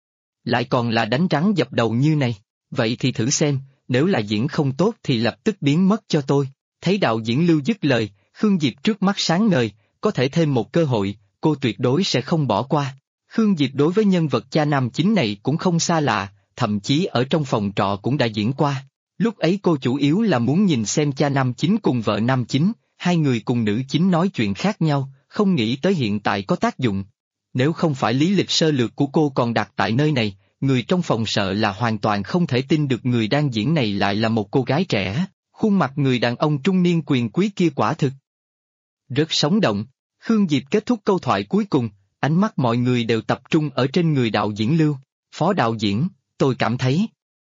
Lại còn là đánh rắn dập đầu như này, vậy thì thử xem, nếu là diễn không tốt thì lập tức biến mất cho tôi. Thấy đạo diễn Lưu dứt lời, Khương Diệp trước mắt sáng ngời, có thể thêm một cơ hội, cô tuyệt đối sẽ không bỏ qua. Khương Diệp đối với nhân vật cha nam chính này cũng không xa lạ, thậm chí ở trong phòng trọ cũng đã diễn qua. Lúc ấy cô chủ yếu là muốn nhìn xem cha nam chính cùng vợ nam chính, hai người cùng nữ chính nói chuyện khác nhau, không nghĩ tới hiện tại có tác dụng. Nếu không phải lý lịch sơ lược của cô còn đặt tại nơi này, người trong phòng sợ là hoàn toàn không thể tin được người đang diễn này lại là một cô gái trẻ, khuôn mặt người đàn ông trung niên quyền quý kia quả thực rất sống động. Khương Diệp kết thúc câu thoại cuối cùng, ánh mắt mọi người đều tập trung ở trên người đạo diễn Lưu. Phó đạo diễn, tôi cảm thấy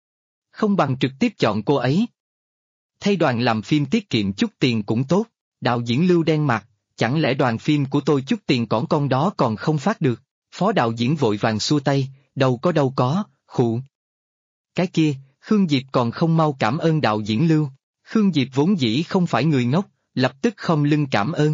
không bằng trực tiếp chọn cô ấy. Thay đoàn làm phim tiết kiệm chút tiền cũng tốt. Đạo diễn Lưu đen mặt, chẳng lẽ đoàn phim của tôi chút tiền cỏn con đó còn không phát được? Phó đạo diễn vội vàng xua tay, đâu có, khụ. Cái kia, Khương Diệp còn không mau cảm ơn đạo diễn Lưu. Khương Diệp vốn dĩ không phải người ngốc, lập tức khom lưng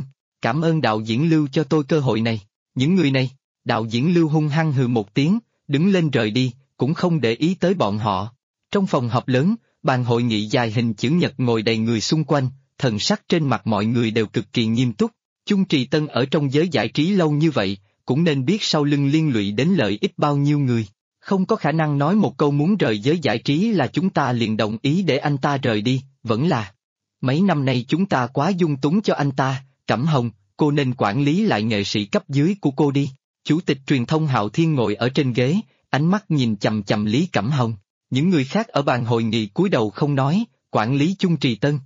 cảm ơn đạo diễn Lưu cho tôi cơ hội này. Những người này, đạo diễn Lưu hung hăng hừ một tiếng, đứng lên rời đi, cũng không để ý tới bọn họ. Trong phòng họp lớn, bàn hội nghị dài hình chữ nhật ngồi đầy người xung quanh, thần sắc trên mặt mọi người đều cực kỳ nghiêm túc. Chung Trì Tân ở trong giới giải trí lâu như vậy, cũng nên biết sau lưng liên lụy đến lợi ích bao nhiêu người. Không có khả năng nói một câu muốn rời giới giải trí là chúng ta liền đồng ý để anh ta rời đi, vẫn là. Mấy năm nay chúng ta quá dung túng cho anh ta, Cẩm Hồng, cô nên quản lý lại nghệ sĩ cấp dưới của cô đi. Chủ tịch truyền thông Hạo Thiên ngồi ở trên ghế, ánh mắt nhìn chằm chằm Lý Cẩm Hồng. Những người khác ở bàn hội nghị cúi đầu không nói, quản lý Chung Trì Tân.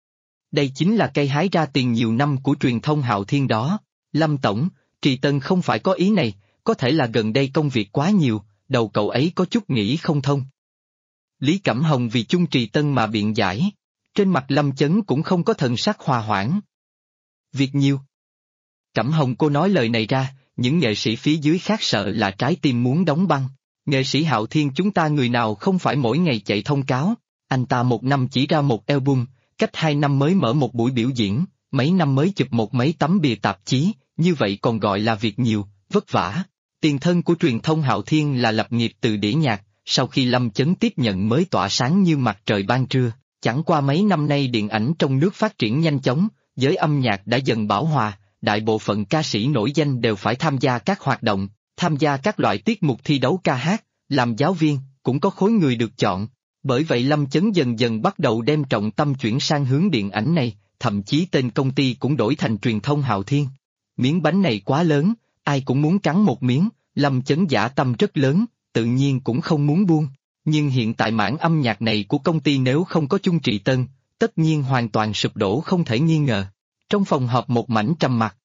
Đây chính là cây hái ra tiền nhiều năm của truyền thông Hạo Thiên đó. Lâm Tổng, Trì Tân không phải có ý này, có thể là gần đây công việc quá nhiều, đầu cậu ấy có chút nghĩ không thông. Lý Cẩm Hồng vì Chung Trì Tân mà biện giải. Trên mặt Lâm Chấn cũng không có thần sắc hòa hoãn. Việc nhiều. Cẩm Hồng cô nói lời này ra, những nghệ sĩ phía dưới khác sợ là trái tim muốn đóng băng. Nghệ sĩ Hạo Thiên chúng ta người nào không phải mỗi ngày chạy thông cáo, anh ta một năm chỉ ra một album, cách 2 năm mới mở một buổi biểu diễn, mấy năm mới chụp một mấy tấm bìa tạp chí, như vậy còn gọi là việc nhiều, vất vả. Tiền thân của truyền thông Hạo Thiên là lập nghiệp từ đĩa nhạc, sau khi Lâm Chấn tiếp nhận mới tỏa sáng như mặt trời ban trưa. Chẳng qua mấy năm nay điện ảnh trong nước phát triển nhanh chóng, giới âm nhạc đã dần bão hòa, đại bộ phận ca sĩ nổi danh đều phải tham gia các hoạt động, tham gia các loại tiết mục thi đấu ca hát, làm giáo viên, cũng có khối người được chọn. Bởi vậy Lâm Chấn dần dần bắt đầu đem trọng tâm chuyển sang hướng điện ảnh này, thậm chí tên công ty cũng đổi thành truyền thông Hạo Thiên. Miếng bánh này quá lớn, ai cũng muốn cắn một miếng, Lâm Chấn dã tâm rất lớn, tự nhiên cũng không muốn buông. Nhưng hiện tại mảng âm nhạc này của công ty nếu không có Chung Trì Tân, tất nhiên hoàn toàn sụp đổ không thể nghi ngờ. Trong phòng họp một mảnh trầm mặc.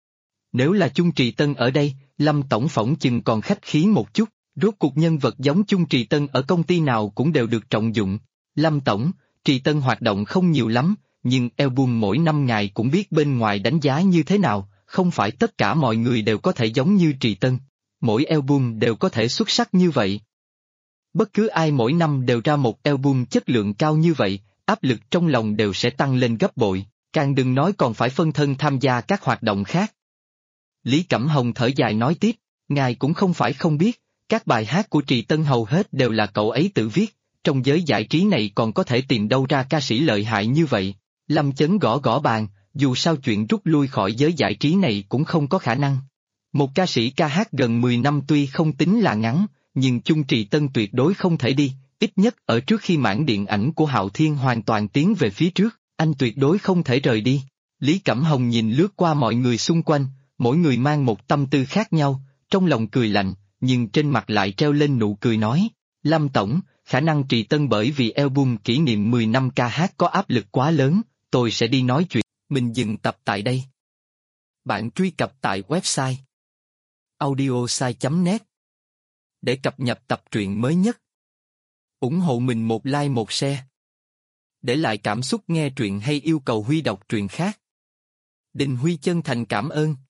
Nếu là Chung Trì Tân ở đây, Lâm Tổng phỏng chừng còn khách khí một chút, rốt cuộc nhân vật giống Chung Trì Tân ở công ty nào cũng đều được trọng dụng. Lâm Tổng, Trì Tân hoạt động không nhiều lắm, nhưng album mỗi năm ngài cũng biết bên ngoài đánh giá như thế nào, không phải tất cả mọi người đều có thể giống như Trì Tân. Mỗi album đều có thể xuất sắc như vậy. Bất cứ ai mỗi năm đều ra một album chất lượng cao như vậy, áp lực trong lòng đều sẽ tăng lên gấp bội, càng đừng nói còn phải phân thân tham gia các hoạt động khác. Lý Cẩm Hồng thở dài nói tiếp, ngài cũng không phải không biết, các bài hát của Trì Tân hầu hết đều là cậu ấy tự viết, trong giới giải trí này còn có thể tìm đâu ra ca sĩ lợi hại như vậy. Lâm Chấn gõ gõ bàn, dù sao chuyện rút lui khỏi giới giải trí này cũng không có khả năng. Một ca sĩ ca hát gần 10 năm tuy không tính là ngắn, nhưng Chung Trì Tân tuyệt đối không thể đi, ít nhất ở trước khi mảng điện ảnh của Hạo Thiên hoàn toàn tiến về phía trước, anh tuyệt đối không thể rời đi. Lý Cẩm Hồng nhìn lướt qua mọi người xung quanh, mỗi người mang một tâm tư khác nhau, trong lòng cười lạnh, nhưng trên mặt lại treo lên nụ cười nói, Lâm Tổng, khả năng Trì Tân bởi vì album kỷ niệm 10 năm ca hát có áp lực quá lớn, tôi sẽ đi nói chuyện. Mình dừng tập tại đây. Bạn truy cập tại website audiosai.net để cập nhật tập truyện mới nhất. Ủng hộ mình một like một share. Để lại cảm xúc nghe truyện hay yêu cầu Huy đọc truyện khác. Đình Huy chân thành cảm ơn.